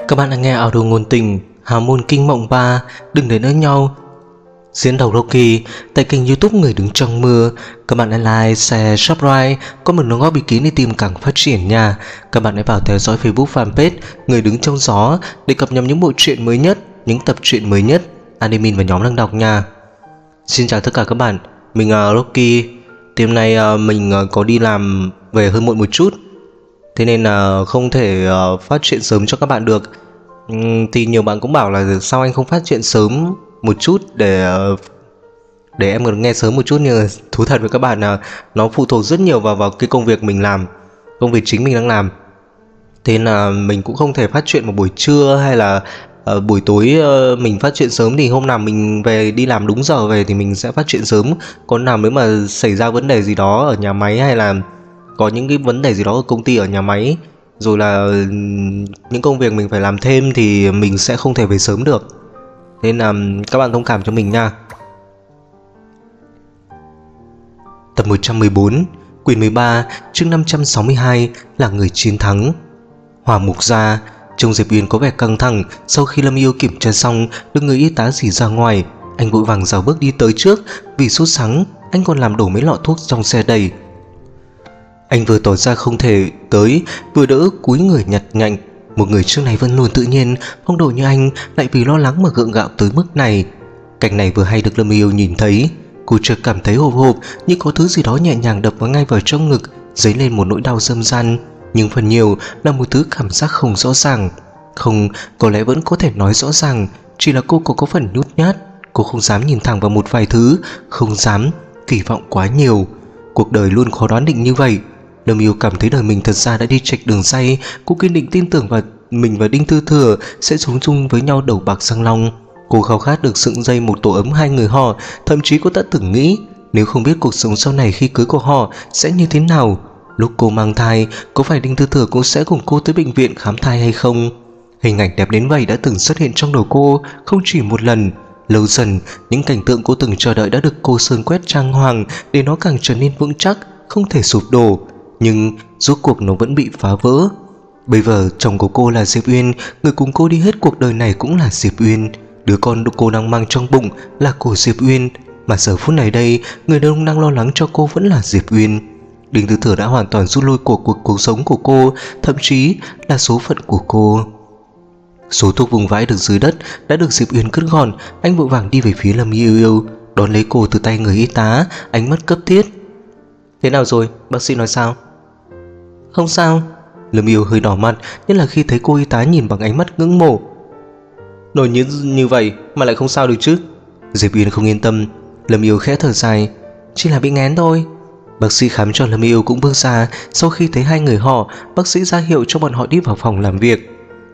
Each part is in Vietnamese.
Các bạn đang nghe audio ngôn tình Hào môn kinh mộng 3 Đừng để lỡ nhau. Diễn đầu Rocky tại kênh YouTube Người đứng trong mưa. Các bạn hãy like, share, subscribe, có một đóng góp ý kiến để team càng phát triển nha. Các bạn hãy vào theo dõi Facebook fanpage Người đứng trong gió để cập nhật những bộ truyện mới nhất, những tập truyện mới nhất, admin và nhóm đang đọc nha. Xin chào tất cả các bạn, mình là Rocky. Hôm nay mình có đi làm về hơi muộn một chút, thế nên là không thể phát chuyện sớm cho các bạn được. Thì nhiều bạn cũng bảo là sao anh không phát chuyện sớm một chút để em còn nghe sớm một chút, nhưng thú thật với các bạn là nó phụ thuộc rất nhiều vào cái công việc mình làm, công việc chính mình đang làm. Thế nên là mình cũng không thể phát chuyện vào buổi trưa hay là buổi tối. Mình phát chuyện sớm thì hôm nào mình về đi làm đúng giờ về thì mình sẽ phát chuyện sớm. Còn nào nếu mà xảy ra vấn đề gì đó ở nhà máy, hay là có những cái vấn đề gì đó ở công ty, ở nhà máy, rồi là những công việc mình phải làm thêm, thì mình sẽ không thể về sớm được. Nên là các bạn thông cảm cho mình nha. Tập 114, quyển 13, chương 562 là người chiến thắng. Hỏa mục gia. Trông Diệp Uyên có vẻ căng thẳng. Sau khi Lâm Yêu kiểm tra xong được người y tá dì ra ngoài, anh vội vàng rào bước đi tới trước. Vì sốt sắng, anh còn làm đổ mấy lọ thuốc trong xe đầy. Anh vừa tỏ ra không thể tới, vừa đỡ cúi người nhặt nhạnh. Một người trước này vẫn luôn tự nhiên, phong độ như anh lại vì lo lắng mà gượng gạo tới mức này. Cảnh này vừa hay được Lâm Yêu nhìn thấy, cô chợt cảm thấy hộp hộp, như có thứ gì đó nhẹ nhàng đập vào ngay vào trong ngực, dấy lên một nỗi đau dâm gian. Nhưng phần nhiều là một thứ cảm giác không rõ ràng. Không, có lẽ vẫn có thể nói rõ ràng, chỉ là cô có phần nhút nhát. Cô không dám nhìn thẳng vào một vài thứ, không dám kỳ vọng quá nhiều. Cuộc đời luôn khó đoán định như vậy. Lâm Yêu cảm thấy đời mình thật ra đã đi chệch đường say. Cô kiên định tin tưởng vào mình và Đinh Tư Thừa sẽ sống chung với nhau đầu bạc răng long. Cô khao khát được sựng dây một tổ ấm hai người họ. Thậm chí cô đã từng nghĩ nếu không biết cuộc sống sau này khi cưới của họ sẽ như thế nào. Lúc cô mang thai, có phải Đinh Tư Thừa cũng sẽ cùng cô tới bệnh viện khám thai hay không? Hình ảnh đẹp đến vậy đã từng xuất hiện trong đầu cô không chỉ một lần. Lâu dần, những cảnh tượng cô từng chờ đợi đã được cô sơn quét trang hoàng để nó càng trở nên vững chắc, không thể sụp đổ. Nhưng rốt cuộc nó vẫn bị phá vỡ. Bây giờ chồng của cô là Diệp Uyên, người cùng cô đi hết cuộc đời này cũng là Diệp Uyên. Đứa con cô đang mang trong bụng là của Diệp Uyên. Mà giờ phút này đây, người đàn ông đang lo lắng cho cô vẫn là Diệp Uyên. Đinh Tư Thừa đã hoàn toàn rút lui cuộc sống của cô, thậm chí là số phận của cô. Số thuốc vùng vãi được dưới đất đã được Diệp Uyên cất gọn. Anh vội vàng đi về phía Lâm Yêu Yêu, đón lấy cô từ tay người y tá, ánh mắt cấp thiết. Thế nào rồi, bác sĩ nói sao? Không sao. Lâm Yêu hơi đỏ mặt, nhất là khi thấy cô y tá nhìn bằng ánh mắt ngưỡng mộ. Nổi như vậy mà lại không sao được chứ? Diệp Uyên không yên tâm. Lâm Yêu khẽ thở dài. Chỉ là bị nghén thôi. Bác sĩ khám cho Lâm Yêu cũng bước ra. Sau khi thấy hai người họ, bác sĩ ra hiệu cho bọn họ đi vào phòng làm việc.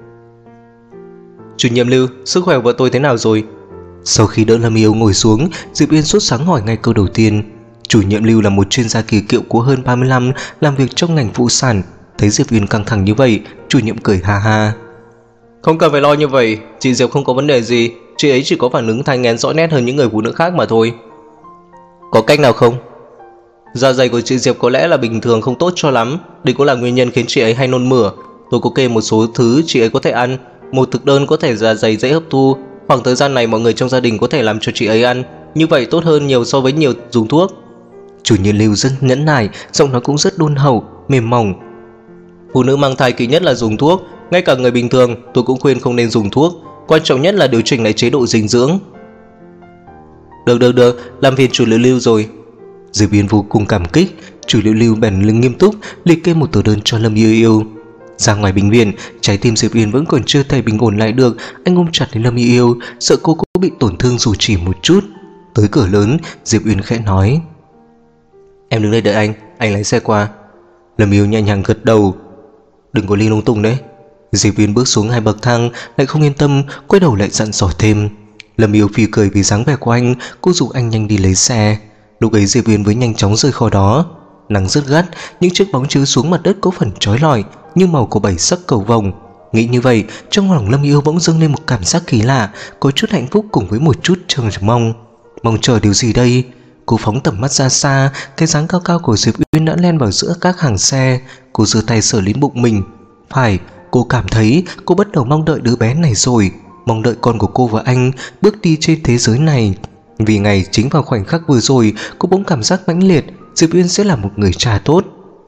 Chủ nhiệm Lưu, sức khỏe của vợ tôi thế nào rồi? Sau khi đỡ Lâm Yêu ngồi xuống, Diệp Uyên sốt sắng hỏi ngay câu đầu tiên. Chủ nhiệm Lưu là một chuyên gia kỳ cựu của hơn 35, làm việc trong ngành phụ sản. Thấy Diệp Uyên căng thẳng như vậy, chủ nhiệm cười ha ha. Không cần phải lo như vậy, chị Diệp không có vấn đề gì. Chị ấy chỉ có phản ứng thai nghén rõ nét hơn những người phụ nữ khác mà thôi. Có cách nào không? Dạ dày của chị Diệp có lẽ là bình thường, không tốt cho lắm. Đây cũng là nguyên nhân khiến chị ấy hay nôn mửa. Tôi có kê một số thứ chị ấy có thể ăn. Một thực đơn có thể dạ dày dễ hấp thu. Khoảng thời gian này mọi người trong gia đình có thể làm cho chị ấy ăn. Như vậy tốt hơn nhiều so với nhiều dùng thuốc. Chủ nhiệm Lưu rất nhẫn nại, giọng nói cũng rất đôn hậu, mềm mỏng. Phụ nữ mang thai kỳ nhất là dùng thuốc. Ngay cả người bình thường tôi cũng khuyên không nên dùng thuốc. Quan trọng nhất là điều chỉnh lại chế độ dinh dưỡng. Được, làm phiền chủ nhiệm Lưu rồi. Diệp Uyên vô cùng cảm kích. Chủ nhiệm Lưu bèn lưng nghiêm túc liệt kê một tờ đơn cho Lâm Yêu Yêu. Ra ngoài bệnh viện, trái tim Diệp Uyên vẫn còn chưa thể bình ổn lại được. Anh ôm chặt đến Lâm Yêu Yêu, sợ cô cũng bị tổn thương dù chỉ một chút. Tới cửa lớn, Diệp Uyên khẽ nói. Em đứng đây đợi anh lái xe qua. Lâm Yêu nhẹ nhàng gật đầu. Đừng có ly lung tung đấy. Diệp Uyên bước xuống 2 bậc thang, lại không yên tâm, quay đầu lại dặn dò thêm. Lâm Yêu phì cười vì dáng vẻ của anh, cô giục anh nhanh đi lấy xe. Lúc ấy Diệp Uyên mới nhanh chóng rời khỏi đó. Nắng rất gắt, những chiếc bóng chiếu xuống mặt đất có phần chói lọi như màu của 7 sắc cầu vồng. Nghĩ như vậy, trong lòng Lâm Yêu bỗng dâng lên một cảm giác kỳ lạ, có chút hạnh phúc cùng với một chút chờ mong. Mong chờ điều gì đây? Cô phóng tầm mắt ra xa, cái dáng cao cao của Diệp Uyên đã len vào giữa các hàng xe. Cô giơ tay sờ lên bụng mình. Phải, cô cảm thấy cô bắt đầu mong đợi đứa bé này rồi, mong đợi con của cô và anh bước đi trên thế giới này. Vì ngày chính vào khoảnh khắc vừa rồi, cô bỗng cảm giác mãnh liệt Diệp Uyên sẽ là một người cha tốt.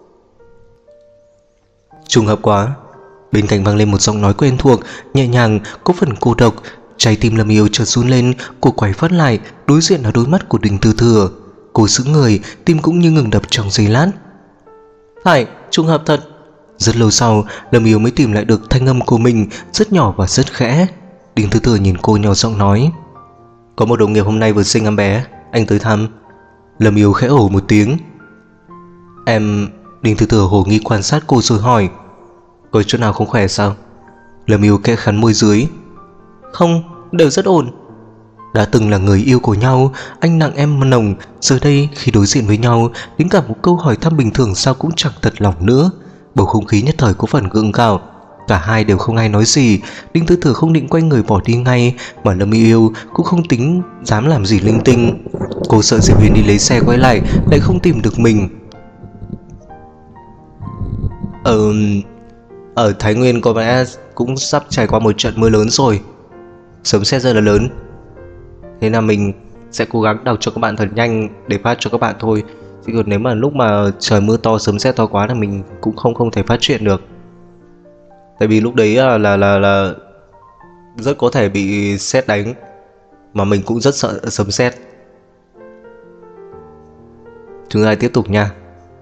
Trùng hợp quá. Bên cạnh vang lên một giọng nói quen thuộc, nhẹ nhàng, có phần cô độc. Trái tim Lâm Yêu chợt run lên, cô quay phát lại, đối diện là đôi mắt của Đinh Tư Thừa. Cô sững người, tim cũng như ngừng đập trong giây lát. Phải, trùng hợp thật. Rất lâu sau, Lâm Yêu mới tìm lại được thanh âm của mình, rất nhỏ và rất khẽ. Đinh Tư Thừa nhìn cô nhỏ giọng nói: có một đồng nghiệp hôm nay vừa sinh em bé, anh tới thăm. Lâm Yêu khẽ ồ một tiếng. Em... Đinh Tư Thừa hồ nghi quan sát cô rồi hỏi: có chỗ nào không khỏe sao? Lâm Yêu khẽ khắn môi dưới: không, đều rất ổn. Đã từng là người yêu của nhau, anh nặng em nồng, giờ đây khi đối diện với nhau, đến cả một câu hỏi thăm bình thường sao cũng chẳng thật lòng nữa. Bầu không khí nhất thời có phần gượng gạo. Cả hai đều không ai nói gì. Đinh Tư Thừa không định quay người bỏ đi ngay, mà Lâm Yêu cũng không tính dám làm gì linh tinh. Cô sợ Diệp Huyền đi lấy xe quay lại không tìm được mình. Ở Thái Nguyên có lẽ cũng sắp trải qua một trận mưa lớn rồi, sấm sét rất là lớn. Thế là mình sẽ cố gắng đọc cho các bạn thật nhanh để phát cho các bạn thôi. Chứ còn nếu mà lúc mà trời mưa to, sấm sét to quá là mình cũng không thể phát chuyện được. Tại vì lúc đấy là rất có thể bị sét đánh, mà mình cũng rất sợ sấm sét. Chúng ta tiếp tục nha.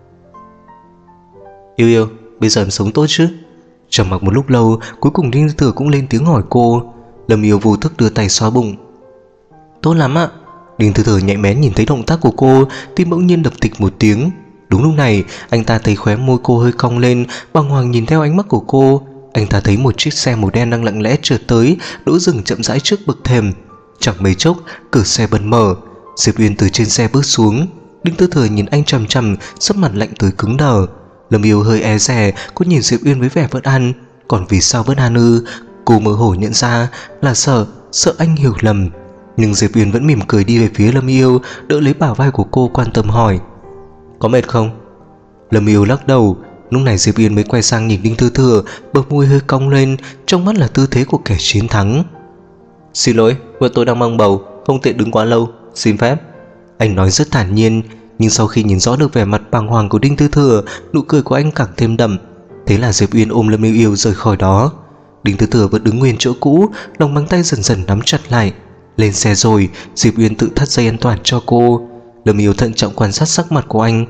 Yêu, bây giờ em sống tốt chứ? Trầm mặc một lúc lâu, cuối cùng Đinh Tư Thừa cũng lên tiếng hỏi cô. Lâm Yêu vô thức đưa tay xoa bụng. Tốt lắm ạ. Đinh Tư Thừa nhạy bén nhìn thấy động tác của cô, tim bỗng nhiên đập thịch một tiếng. Đúng lúc này, anh ta thấy khóe môi cô hơi cong lên, bàng hoàng nhìn theo ánh mắt của cô. Anh ta thấy một chiếc xe màu đen đang lặng lẽ trượt tới, đỗ dừng chậm rãi trước bậc thềm. Chẳng mấy chốc, cửa xe bật mở, Diệp Uyên từ trên xe bước xuống. Đinh Tư Thừa nhìn anh chằm chằm, sắc mặt lạnh tới cứng đờ. Lâm Yêu hơi e dè, cô nhìn Diệp Uyên với vẻ bất an. Còn vì sao bất an ư? Cô mơ hồ nhận ra là sợ anh hiểu lầm. Nhưng Diệp Uyên vẫn mỉm cười đi về phía Lâm Yêu, đỡ lấy bả vai của cô, quan tâm hỏi: có mệt không? Lâm Yêu lắc đầu. Lúc này Diệp Uyên mới quay sang nhìn Đinh Tư Thừa, bờ môi hơi cong lên, trong mắt là tư thế của kẻ chiến thắng. Xin lỗi, vợ tôi đang mang bầu, không tiện đứng quá lâu, xin phép. Anh nói rất thản nhiên, nhưng sau khi nhìn rõ được vẻ mặt bàng hoàng của Đinh Tư Thừa, nụ cười của anh càng thêm đậm. Thế là Diệp Uyên ôm Lâm Yêu rời khỏi đó. Đinh Tư Thừa vẫn đứng nguyên chỗ cũ, lòng bàn tay dần dần nắm chặt lại. Lên xe rồi, Diệp Uyên tự thắt dây an toàn cho cô. Lâm Yêu thận trọng quan sát sắc mặt của anh.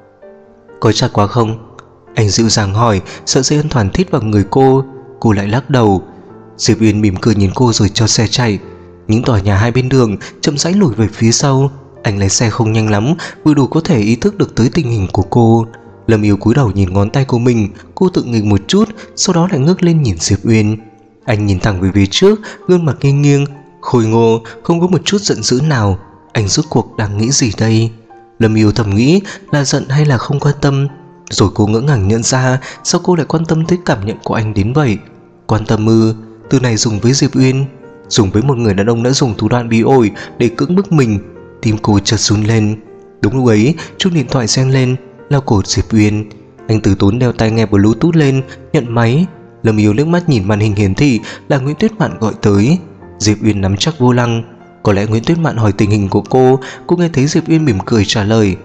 Có chặt quá không? Anh dịu dàng hỏi, sợ dây an toàn thít vào người cô. Cô lại lắc đầu. Diệp Uyên mỉm cười nhìn cô rồi cho xe chạy. Những tòa nhà hai bên đường chậm rãi lùi về phía sau. Anh lái xe không nhanh lắm, vừa đủ có thể ý thức được tới tình hình của cô. Lâm Yêu cúi đầu nhìn ngón tay của mình, cô tự nghịch một chút, sau đó lại ngước lên nhìn Diệp Uyên. Anh nhìn thẳng về phía trước, gương mặt nghiêng nghiêng, khôi ngô, không có một chút giận dữ nào. Anh rốt cuộc đang nghĩ gì đây? Lâm Yêu thầm nghĩ là giận hay là không quan tâm. Rồi cô ngỡ ngàng nhận ra sao cô lại quan tâm tới cảm nhận của anh đến vậy. Quan tâm ư? Từ này dùng với Diệp Uyên, dùng với một người đàn ông đã dùng thủ đoạn bí ổi để cưỡng bức mình. Tim cô chợt run lên. Đúng lúc ấy, chuông điện thoại reng lên, là của Diệp Uyên. Anh từ tốn đeo tai nghe Bluetooth lên, nhận máy. Lâm Yêu liếc mắt nhìn màn hình hiển thị là Nguyễn Tuyết Mạn gọi tới. Diệp Uyên nắm chắc vô lăng. Có lẽ Nguyễn Tuyết Mạn hỏi tình hình của cô nghe thấy Diệp Uyên mỉm cười trả lời: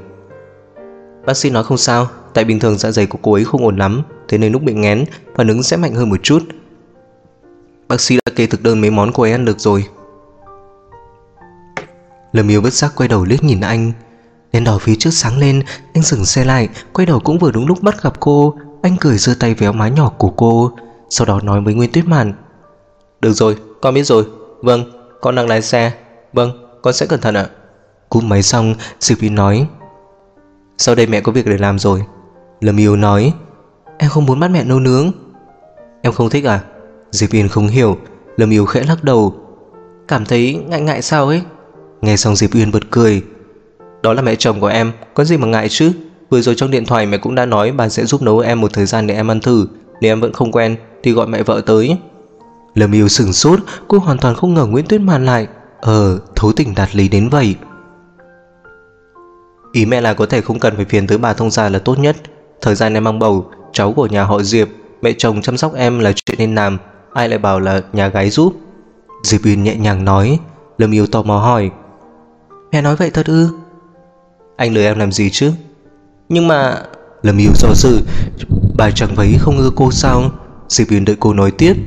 bác sĩ nói không sao, tại bình thường dạ dày của cô ấy không ổn lắm, thế nên lúc bị nghén, phản ứng sẽ mạnh hơn một chút. Bác sĩ đã kê thực đơn mấy món cô ấy ăn được rồi. Lâm Yêu bất giác quay đầu liếc nhìn anh. Đèn đỏ phía trước sáng lên, anh dừng xe lại, quay đầu cũng vừa đúng lúc bắt gặp cô. Anh cười giơ tay véo má nhỏ của cô, sau đó nói với Nguyễn Tuyết Mạn: được rồi, con biết rồi. Vâng, con đang lái xe. Vâng, con sẽ cẩn thận ạ. Cúp máy xong, Diệp Uyên nói: sau đây mẹ có việc để làm rồi. Lâm Yêu nói: em không muốn bắt mẹ nấu nướng. Em không thích à? Diệp Uyên không hiểu. Lâm Yêu khẽ lắc đầu, cảm thấy ngại ngại sao ấy. Nghe xong Diệp Uyên bật cười: đó là mẹ chồng của em, có gì mà ngại chứ. Vừa rồi trong điện thoại mẹ cũng đã nói bà sẽ giúp nấu em một thời gian để em ăn thử. Nếu em vẫn không quen thì gọi mẹ vợ tới. Lâm Yêu sửng sốt, cô hoàn toàn không ngờ Nguyễn Tuyết Mạn lại thấu tình đạt lý đến vậy. Ý mẹ là có thể không cần phải phiền tới bà thông gia là tốt nhất. Thời gian em mang bầu, cháu của nhà họ Diệp Mẹ chồng chăm sóc em là chuyện nên làm, ai lại bảo là nhà gái giúp. Diệp Uyên nhẹ nhàng nói. Lâm Yêu tò mò hỏi. Mẹ nói vậy thật ư? Anh lừa em làm gì chứ? Nhưng mà... Lâm Yêu do dự. Bà chẳng thấy không ưa cô sao? Diệp Uyên đợi cô nói tiếp.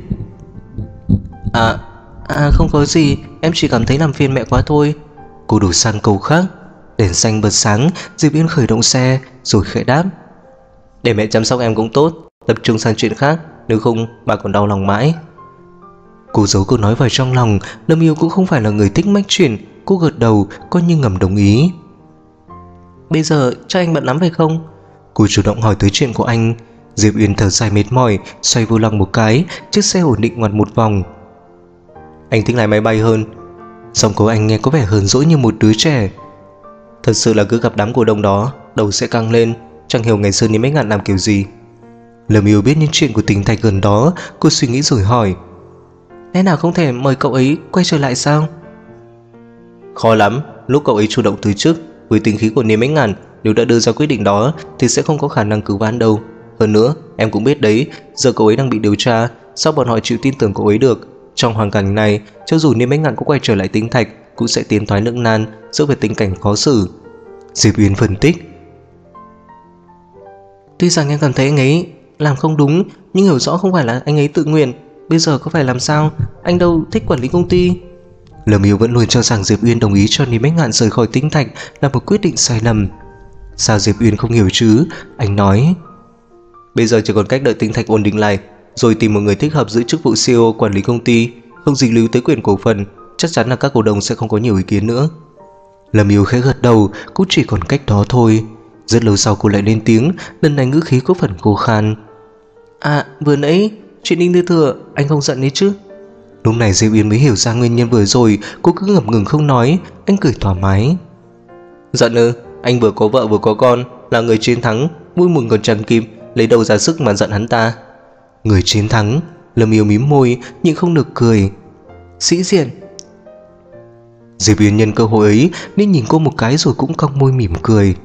Không có gì, em chỉ cảm thấy làm phiền mẹ quá thôi. Cô đổi sang câu khác. Đèn xanh bật sáng, Diệp Uyên khởi động xe rồi khẽ đáp. Để mẹ chăm sóc em cũng tốt, tập trung sang chuyện khác, nếu không bà còn đau lòng mãi. Cô giấu câu nói vào trong lòng. Lâm Yêu cũng không phải là người thích mách chuyện. Cô gật đầu coi như ngầm đồng ý. Bây giờ chắc anh bận lắm phải không? Cô chủ động hỏi tới chuyện của anh. Diệp Uyên thở dài mệt mỏi, xoay vô lăng một cái, chiếc xe ổn định ngoặt một vòng. Anh thích lái máy bay hơn. Giọng của anh nghe có vẻ hờn dỗi như một đứa trẻ. Thật sự là cứ gặp đám cổ đông đó, đầu sẽ căng lên. Chẳng hiểu ngày xưa Niêm Bách Ngạn làm kiểu gì. Lâm Yêu biết những chuyện của Tinh Thạch gần đó. Cô suy nghĩ rồi hỏi. Lẽ nào không thể mời cậu ấy quay trở lại sao? Khó lắm. Lúc cậu ấy chủ động từ chức, với tính khí của Niêm Bách Ngạn, nếu đã đưa ra quyết định đó thì sẽ không có khả năng cứu vãn đâu. Hơn nữa em cũng biết đấy, giờ cậu ấy đang bị điều tra, sao bọn họ chịu tin tưởng cậu ấy được? Trong hoàn cảnh này, cho dù Niêm Bách Ngạn có quay trở lại Tinh Thạch cũng sẽ tiến thoái lưỡng nan, rơi vào tình cảnh khó xử. Diệp Uyên phân tích. Tuy rằng em cảm thấy anh ấy làm không đúng, nhưng hiểu rõ không phải là anh ấy tự nguyện. Bây giờ có phải làm sao? Anh đâu thích quản lý công ty. Lâm Yêu vẫn luôn cho rằng Diệp Uyên đồng ý cho Niêm Bách Ngạn rời khỏi Tinh Thạch là một quyết định sai lầm. Sao Diệp Uyên không hiểu chứ? Anh nói. Bây giờ chỉ còn cách đợi Tinh Thạch ổn định lại, rồi tìm một người thích hợp giữ chức vụ CEO quản lý công ty, không dính líu tới quyền cổ phần. Chắc chắn là các cổ đông sẽ không có nhiều ý kiến nữa. Lâm Yêu khẽ gật đầu, cũng chỉ còn cách đó thôi. Rất lâu sau cô lại lên tiếng, lần này ngữ khí có phần khô khan. Vừa nãy chuyện Đinh Tư Thừa, anh không giận đấy chứ? Lúc này Diệp Uyên mới hiểu ra nguyên nhân vừa rồi. Cô cứ ngập ngừng không nói. Anh cười thoải mái. Giận ư? Anh vừa có vợ vừa có con, là người chiến thắng, vui mừng còn chẳng kịp, lấy đâu ra sức mà giận hắn ta. Người chiến thắng? Lâm Yêu mím môi nhưng không được cười. Sĩ diện. Diệp Uyên nhân cơ hội ấy nên nhìn cô một cái rồi cũng cong môi mỉm cười.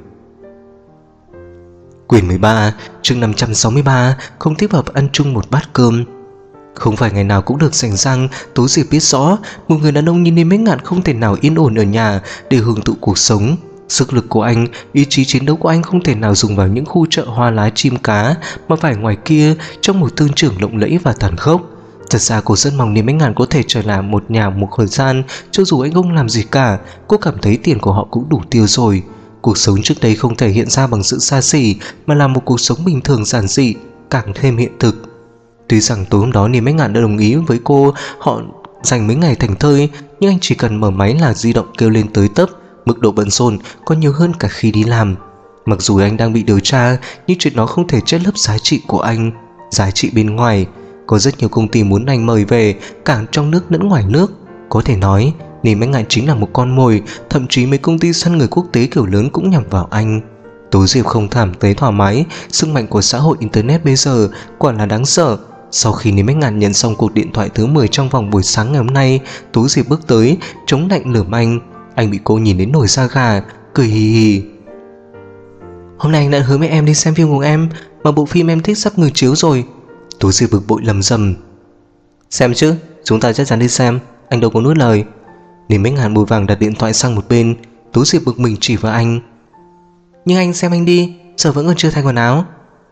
Quyển 13, chương 563, không thích hợp ăn chung một bát cơm. Không phải ngày nào cũng được rảnh rang. Tố Diệp biết rõ một người đàn ông như Niêm Bách Ngạn không thể nào yên ổn ở nhà để hưởng thụ cuộc sống. Sức lực của anh, ý chí chiến đấu của anh không thể nào dùng vào những khu chợ hoa lá chim cá, mà phải ngoài kia trong một thương trường lộng lẫy và tàn khốc. Thật ra cô rất mong Niêm Bách Ngạn có thể trở lại một nhà một thời gian. Cho dù anh không làm gì cả, cô cảm thấy tiền của họ cũng đủ tiêu rồi. Cuộc sống trước đây không thể hiện ra bằng sự xa xỉ, mà là một cuộc sống bình thường giản dị, càng thêm hiện thực. Tuy rằng tối hôm đó Niêm Bách Ngạn đã đồng ý với cô, họ dành mấy ngày thành thơi, nhưng anh chỉ cần mở máy là di động kêu lên tới tấp. Mức độ bận rộn còn nhiều hơn cả khi đi làm. Mặc dù anh đang bị điều tra, nhưng chuyện đó không thể che lấp giá trị của anh. Giá trị bên ngoài. Có rất nhiều công ty muốn anh mời về, cả trong nước lẫn ngoài nước. Có thể nói Niêm Bách Ngạn chính là một con mồi. Thậm chí mấy công ty săn người quốc tế kiểu lớn cũng nhằm vào anh. Tố Diệp không cảm thấy thoải mái. Sức mạnh của xã hội internet bây giờ quả là đáng sợ. Sau khi Niêm Bách Ngạn nhận xong cuộc điện thoại thứ 10 trong vòng buổi sáng ngày hôm nay, Tố Diệp bước tới, chống lạnh lườm anh. Anh bị cô nhìn đến nổi da gà, cười hì hì. Hôm nay anh đã hứa với em đi xem phim cùng em, mà bộ phim em thích sắp ngừng chiếu rồi. Tố Diệp bực bội lầm rầm. Xem chứ, chúng ta chắc chắn đi xem, anh đâu có nuốt lời. Niêm Bách Ngạn vội vàng đặt điện thoại sang một bên. Tố Diệp bực mình chỉ vào anh. Nhưng anh xem anh đi, giờ vẫn còn chưa thay quần áo.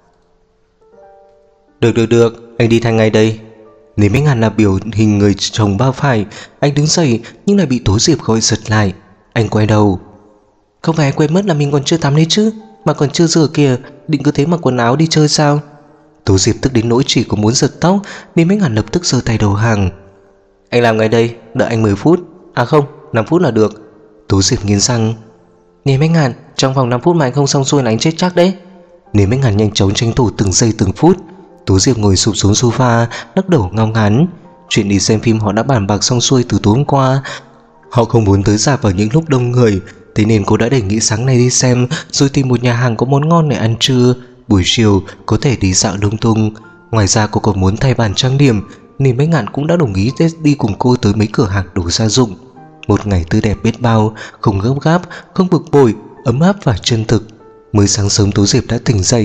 Được, anh đi thay ngay đây. Niêm Bách Ngạn là biểu hình người chồng bao phải. Anh đứng dậy nhưng lại bị Tố Diệp gọi giật lại. Anh quay đầu. Không phải anh quên mất là mình còn chưa tắm đấy chứ, mà còn chưa rửa kìa, định cứ thế mặc quần áo đi chơi sao? Tố Diệp tức đến nỗi chỉ có muốn giật tóc. Niêm Bách Ngạn lập tức giơ tay đầu hàng. Anh làm ngay đây, đợi anh 10 phút. Không, 5 phút là được. Tố Diệp nghiến răng. Niêm Bách Ngạn, trong vòng 5 phút mà anh không xong xuôi là anh chết chắc đấy. Niêm Bách Ngạn nhanh chóng tranh thủ từng giây từng phút. Tố Diệp ngồi sụp xuống sofa, lắc đầu ngao ngán. Chuyện đi xem phim họ đã bàn bạc xong xuôi từ tối hôm qua. Họ không muốn tới rạp vào những lúc đông người, thế nên cô đã đề nghị sáng nay đi xem, rồi tìm một nhà hàng có món ngon để ăn trưa. Buổi chiều có thể đi dạo lung tung. Ngoài ra cô còn muốn thay bàn trang điểm. Niêm Bách Ngạn cũng đã đồng ý đi cùng cô tới mấy cửa hàng đồ gia dụng. Một ngày tươi đẹp biết bao, không gấp gáp, không bực bội, ấm áp và chân thực. Mới sáng sớm Tố Diệp đã tỉnh dậy.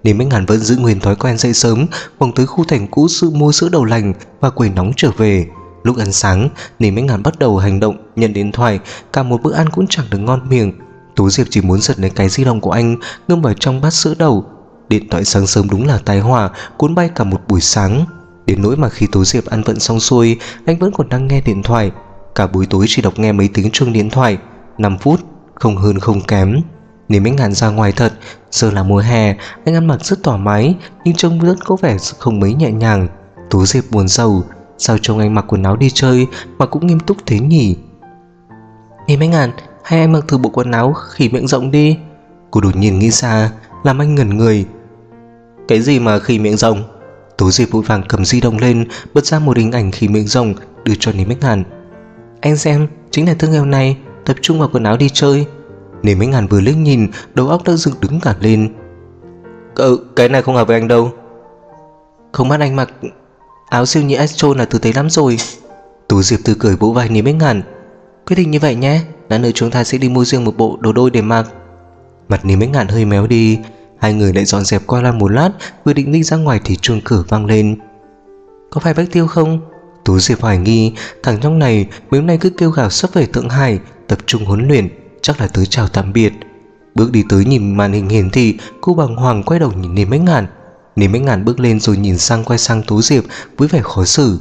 Nên Bách Ngàn vẫn giữ nguyên thói quen dậy sớm, vòng tới khu thành cũ mua sữa đậu lành và quẩy nóng trở về. Lúc ăn sáng, Nên Bách Ngàn bắt đầu hành động nhận điện thoại. Cả một bữa ăn cũng chẳng được ngon miệng. Tú Diệp chỉ muốn giật lấy cái di động của anh, ngâm vào trong bát sữa đậu. Điện thoại sáng sớm đúng là tai họa, cuốn bay cả một buổi sáng. Đến nỗi mà khi Tú Diệp ăn vận xong xuôi, anh vẫn còn đang nghe điện thoại. Cả buổi tối chỉ đọc nghe mấy tiếng chuông điện thoại, 5 phút, không hơn không kém. Nên Bách Ngàn ra ngoài thật. Giờ là mùa hè, anh ăn mặc rất thoải mái, nhưng trông vẫn có vẻ không mấy nhẹ nhàng. Tú Diệp buồn rầu, sao trông anh mặc quần áo đi chơi mà cũng nghiêm túc thế nhỉ? Nên Bách Ngàn, hay anh mặc thử bộ quần áo khỉ miệng rộng đi. Cô đột nhiên nghĩ ra, làm anh ngẩn người. Cái gì mà khỉ miệng rộng? Tú Diệp vội vàng cầm di động lên, bật ra một hình ảnh khỉ miệng rộng đưa cho Nên Bách Ngàn. Anh xem, chính là thương hiệu này, tập trung vào quần áo đi chơi. Nên Bách Ngàn vừa liếc nhìn, đầu óc đã dựng đứng cả lên. Cái này không hợp với anh đâu. Không bắt anh mặc áo siêu nhị Astro là tử tế lắm rồi. Tú Diệp tươi cười vỗ vai Nên Bách Ngàn. Quyết định như vậy nhé, lát nữa chúng ta sẽ đi mua riêng một bộ đồ đôi để mặc. Mặt Nên Bách Ngàn hơi méo đi. Hai người lại dọn dẹp qua lại một lát, vừa định đi ra ngoài thì chuông cửa vang lên. Có phải Bách Tiêu không? Tú Diệp hoài nghi, thằng trong này mấy hôm nay cứ kêu gào sắp về Thượng Hải tập trung huấn luyện, chắc là tới chào tạm biệt. Bước đi tới nhìn màn hình hiển thị, cô bàng hoàng quay đầu nhìn Nên Bách Ngàn. Nên Bách Ngàn bước lên rồi nhìn sang quay sang Tú Diệp với vẻ khó xử.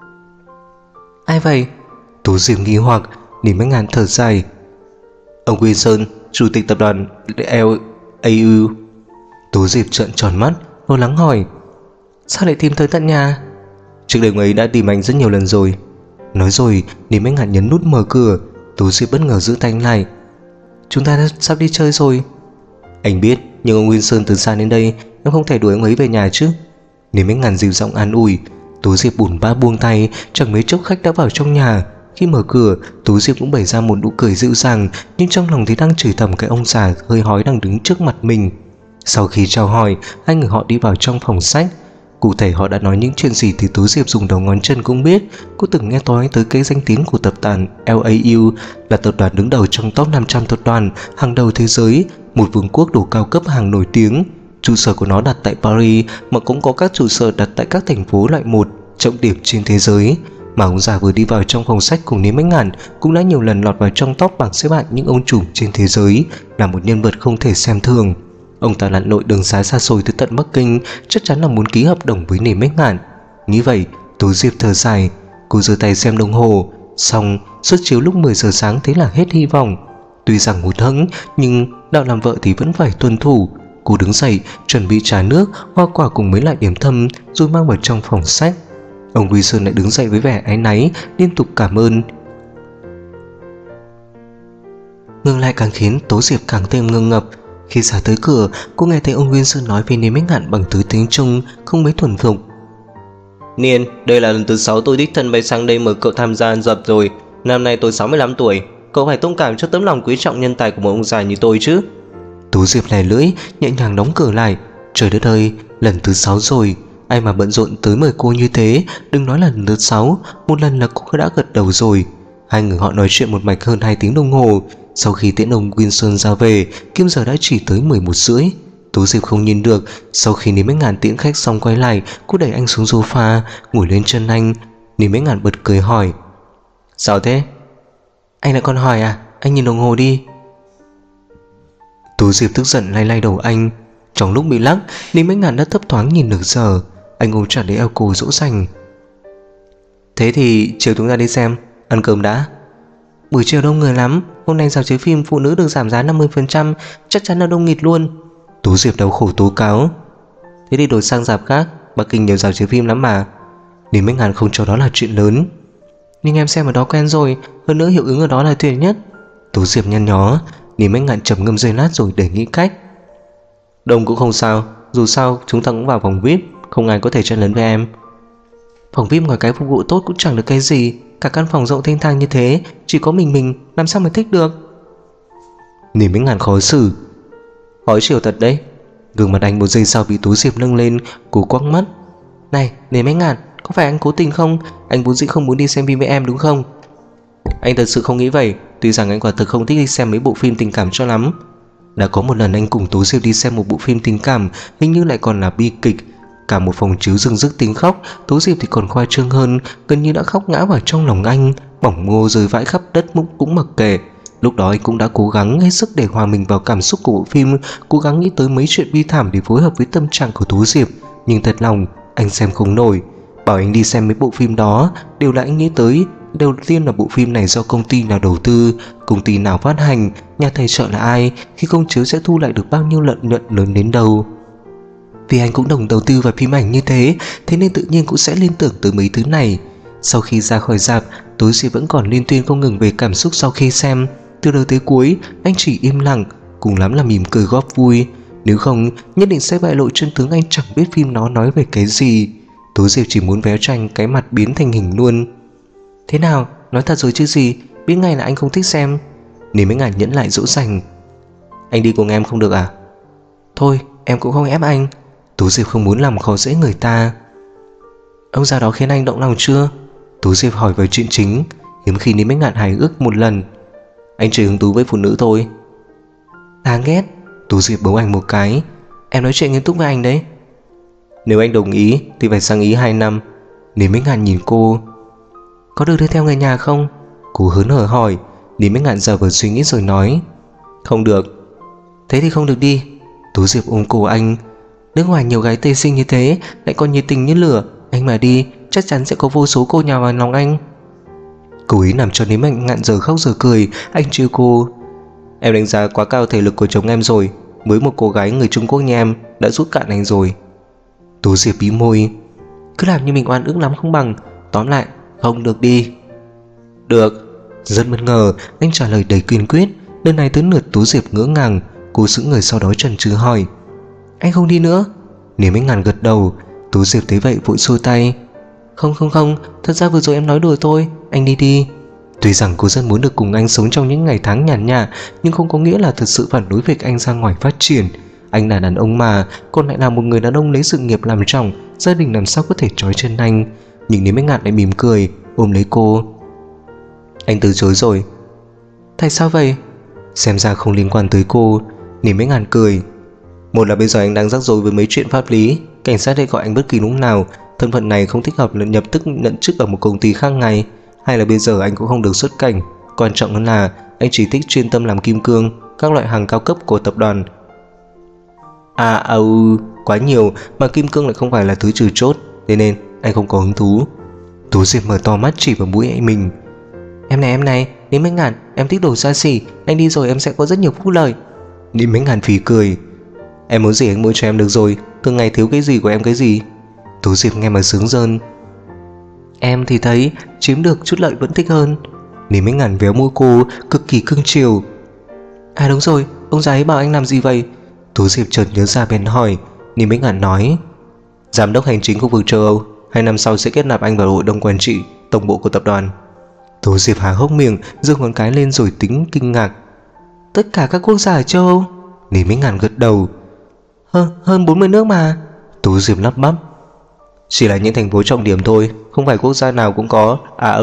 Ai vậy? Tú Diệp nghi hoặc. Nên Bách Ngàn thở dài. Ông Wilson, chủ tịch tập đoàn LAU. Tú Diệp trợn tròn mắt, lo lắng hỏi. Sao lại tìm tới tận nhà? Trước đây ông ấy đã tìm anh rất nhiều lần rồi. Nói rồi, Nên Bách Ngàn nhấn nút mở cửa. Tú Diệp bất ngờ giữ tay anh lại. Chúng ta đã sắp đi chơi rồi. Anh biết, nhưng ông Wilson từ xa đến đây, em không thể đuổi ông ấy về nhà chứ. Nên Bách Ngàn dịu giọng an ủi. Tú Diệp buồn bã buông tay. Chẳng mấy chốc khách đã vào trong nhà. Khi mở cửa, Tú Diệp cũng bày ra một nụ cười dịu dàng, nhưng trong lòng thì đang chửi thầm cái ông già hơi hói đang đứng trước mặt mình. Sau khi chào hỏi, hai người họ đi vào trong phòng sách. Cụ thể họ đã nói những chuyện gì thì Tú Diệp dùng đầu ngón chân cũng biết. Cô từng nghe nói tới cái danh tiếng của tập đoàn LAU, là tập đoàn đứng đầu trong top 500 tập đoàn hàng đầu thế giới, một vương quốc đồ cao cấp hàng nổi tiếng. Trụ sở của nó đặt tại Paris, mà cũng có các trụ sở đặt tại các thành phố loại 1 trọng điểm trên thế giới. Mà ông già vừa đi vào trong phòng sách cùng Nên Bách Ngàn cũng đã nhiều lần lọt vào trong top bảng xếp hạng những ông trùm trên thế giới, là một nhân vật không thể xem thường. Ông ta lặn lội đường xá xa xôi tới tận Bắc Kinh, chắc chắn là muốn ký hợp đồng với Nên Bách Ngàn. Nghĩ vậy, Tú Diệp thở dài. Cô giơ tay xem đồng hồ. Xong, suất chiếu lúc 10 giờ sáng thế là hết hy vọng. Tuy rằng hụt hẫng, nhưng đạo làm vợ thì vẫn phải tuân thủ. Cô đứng dậy, chuẩn bị trà nước, hoa quả cùng mấy loại điểm tâm, rồi mang vào trong phòng sách. Ông Wilson lại đứng dậy với vẻ áy náy, liên tục cảm ơn. Ngừng lại càng khiến Tố Diệp càng thêm ngơ ngập. Khi ra tới cửa, cô nghe thấy ông Wilson nói với Nên Bách Ngạn bằng thứ tiếng Trung không mấy thuần thục. Niên, đây là lần thứ 6 tôi đích thân bay sang đây mời cậu tham gia ăn dập rồi. Năm nay tôi 65 tuổi, cậu phải thông cảm cho tấm lòng quý trọng nhân tài của một ông già như tôi chứ. Tú Diệp lè lưỡi, nhẹ nhàng đóng cửa lại. Trời đất ơi, lần thứ 6 rồi, ai mà bận rộn tới mời cô như thế. Đừng nói là lần thứ 6, một lần là cô đã gật đầu rồi. Hai người họ nói chuyện một mạch hơn 2 tiếng đồng hồ. Sau khi tiễn ông Wilson ra về, kim giờ đã chỉ tới 11 rưỡi. Tú Diệp không nhìn được. Sau khi Nên Bách Ngạn tiễn khách xong quay lại, cô đẩy anh xuống sofa, ngồi lên chân anh. Nên Bách Ngạn bật cười hỏi: Sao thế? Anh lại còn hỏi à? Anh nhìn đồng hồ đi. Tú Diệp tức giận lay lay đầu anh. Trong lúc bị lắc, Nên Bách Ngạn đã thấp thoáng nhìn được giờ. Anh ôm chặt lấy eo cô dỗ dành. Thế thì chiều chúng ta đi xem, ăn cơm đã. Buổi chiều đông người lắm, hôm nay rạp chiếu phim phụ nữ được giảm giá 50%, chắc chắn là đông nghịt luôn. Tú Diệp đau khổ tố cáo. Thế thì đổi sang rạp khác, Bắc Kinh nhiều rạp chiếu phim lắm mà. Nên Bách Ngạn không cho đó là chuyện lớn. Nhưng em xem ở đó quen rồi, hơn nữa hiệu ứng ở đó là tuyệt nhất. Tú Diệp nhăn nhó. Nên Bách Ngạn trầm ngâm giây lát rồi để nghĩ cách. Đông cũng không sao, dù sao chúng ta cũng vào phòng VIP, không ai có thể chen lấn với em. Phòng VIP ngoài cái phục vụ tốt cũng chẳng được cái gì. Cả căn phòng rộng thênh thang như thế, chỉ có mình làm sao mà thích được. Nên Bách Ngạn khó xử. Khó chịu thật đấy. Gương mặt anh một giây sau bị Tú Diệp nâng lên. Cô quắc mắt. Này Nên Bách Ngạn, có phải anh cố tình không? Anh vốn dĩ không muốn đi xem phim với em đúng không? Anh thật sự không nghĩ vậy. Tuy rằng anh quả thực không thích đi xem mấy bộ phim tình cảm cho lắm. Đã có một lần anh cùng Tố Diệp đi xem một bộ phim tình cảm, hình như lại còn là bi kịch. Cả một phòng chiếu rưng rức tiếng khóc. Tố Diệp thì còn khoa trương hơn, gần như đã khóc ngã vào trong lòng anh, bỏng ngô rơi vãi khắp đất cũng mặc kệ. Lúc đó anh cũng đã cố gắng hết sức để hòa mình vào cảm xúc của bộ phim, cố gắng nghĩ tới mấy chuyện bi thảm để phối hợp với tâm trạng của Tố Diệp. Nhưng thật lòng anh xem không nổi. Bảo anh đi xem mấy bộ phim đó đều là anh nghĩ tới đầu tiên là bộ phim này do công ty nào đầu tư, công ty nào phát hành, nhà tài trợ là ai, khi công chiếu sẽ thu lại được bao nhiêu lợi nhuận lớn đến đâu. Vì anh cũng đồng đầu tư vào phim ảnh như thế nên tự nhiên cũng sẽ liên tưởng tới mấy thứ này. Sau khi ra khỏi rạp, Tố Diệp vẫn còn liên tuyên không ngừng về cảm xúc sau khi xem. Từ đầu tới cuối anh chỉ im lặng, cùng lắm là mỉm cười góp vui. Nếu không nhất định sẽ bại lộ chân tướng anh chẳng biết phim nó nói về cái gì. Tố Diệp chỉ muốn véo cho anh cái mặt biến thành hình luôn. Thế nào, nói thật rồi chứ gì, biết ngay là anh không thích xem. Nên mới ngại nhẫn lại dỗ dành. Anh đi cùng em không được à? Thôi em cũng không ép anh. Tố Diệp không muốn làm khó dễ người ta. Ông già đó khiến anh động lòng chưa? Tố Diệp hỏi về chuyện chính. Hiếm khi Lý Minh Ngạn hài ước một lần. Anh chỉ hứng thú với phụ nữ thôi. Đáng ghét. Tố Diệp bấu anh một cái. Em nói chuyện nghiêm túc với anh đấy. Nếu anh đồng ý thì phải sang Ý 2 năm. Lý Minh Ngạn nhìn cô. Có được đưa theo người nhà không? Cô hớn hở hỏi. Lý Minh Ngạn giờ vừa suy nghĩ rồi nói. Không được. Thế thì không được đi. Tố Diệp ôm cổ anh. Nước ngoài nhiều gái tây xinh như thế, lại còn nhiệt tình như lửa. Anh mà đi chắc chắn sẽ có vô số cô nhào vào lòng anh. Cô ấy làm cho Lý Minh Ngạn giờ khóc giờ cười. Anh trêu cô. Em đánh giá quá cao thể lực của chồng em rồi. Mới một cô gái người Trung Quốc như em đã rút cạn anh rồi. Tố Diệp bĩu môi. Cứ làm như mình oan ức lắm không bằng. Tóm lại không được đi. Được. Rất bất ngờ anh trả lời đầy kiên quyết. Lần này tới lượt Tố Diệp ngỡ ngàng. Cô sững người sau đó chần chừ hỏi. Anh không đi nữa? Nếu Minh Ngạn gật đầu. Tố Diệp thấy vậy vội xua tay. Không, thật ra vừa rồi em nói đùa thôi. Anh đi đi. Tuy rằng cô rất muốn được cùng anh sống trong những ngày tháng nhàn nhã, nhưng không có nghĩa là thật sự phản đối việc anh ra ngoài phát triển. Anh là đàn ông mà, còn lại là một người đàn ông lấy sự nghiệp làm trọng, gia đình làm sao có thể trói chân anh. Nhưng Lý Minh Ngạn lại mỉm cười ôm lấy cô. Anh từ chối rồi. Tại sao vậy? Xem ra không liên quan tới cô. Lý Minh Ngạn cười. Một là bây giờ anh đang rắc rối với mấy chuyện pháp lý, cảnh sát hay gọi anh bất kỳ lúc nào, thân phận này không thích hợp nhập tức nhận chức ở một công ty khác ngay. Hay là bây giờ anh cũng không được xuất cảnh. Quan trọng hơn là anh chỉ thích chuyên tâm làm kim cương, các loại hàng cao cấp của tập đoàn. Quá nhiều mà kim cương lại không phải là thứ trừ chốt, thế nên anh không có hứng thú. Tố Diệp mở to mắt chỉ vào mũi anh mình. Em này, Lý Minh Ngạn, em thích đồ xa xỉ, anh đi rồi em sẽ có rất nhiều phúc lợi. Lý Minh Ngạn phì cười. Em muốn gì anh mua cho em được rồi, thường ngày thiếu cái gì của em cái gì. Tố Diệp nghe mà sướng rơn. Em thì thấy chiếm được chút lợi vẫn thích hơn. Lý Minh Ngạn véo môi cô cực kỳ cưng chiều. À đúng rồi, ông già ấy bảo anh làm gì vậy? Tố Diệp chợt nhớ ra bèn hỏi. Lý Minh Ngạn nói. Giám đốc hành chính khu vực châu Âu, 2 năm sau sẽ kết nạp anh vào hội đồng quản trị tổng bộ của tập đoàn. Tố Diệp há hốc miệng, giơ ngón cái lên rồi tính kinh ngạc. Tất cả các quốc gia ở châu Âu? Lý Minh Ngạn gật đầu. Hơn 40 nước mà. Tố Diệp lắp bắp. Chỉ là những thành phố trọng điểm thôi, không phải quốc gia nào cũng có.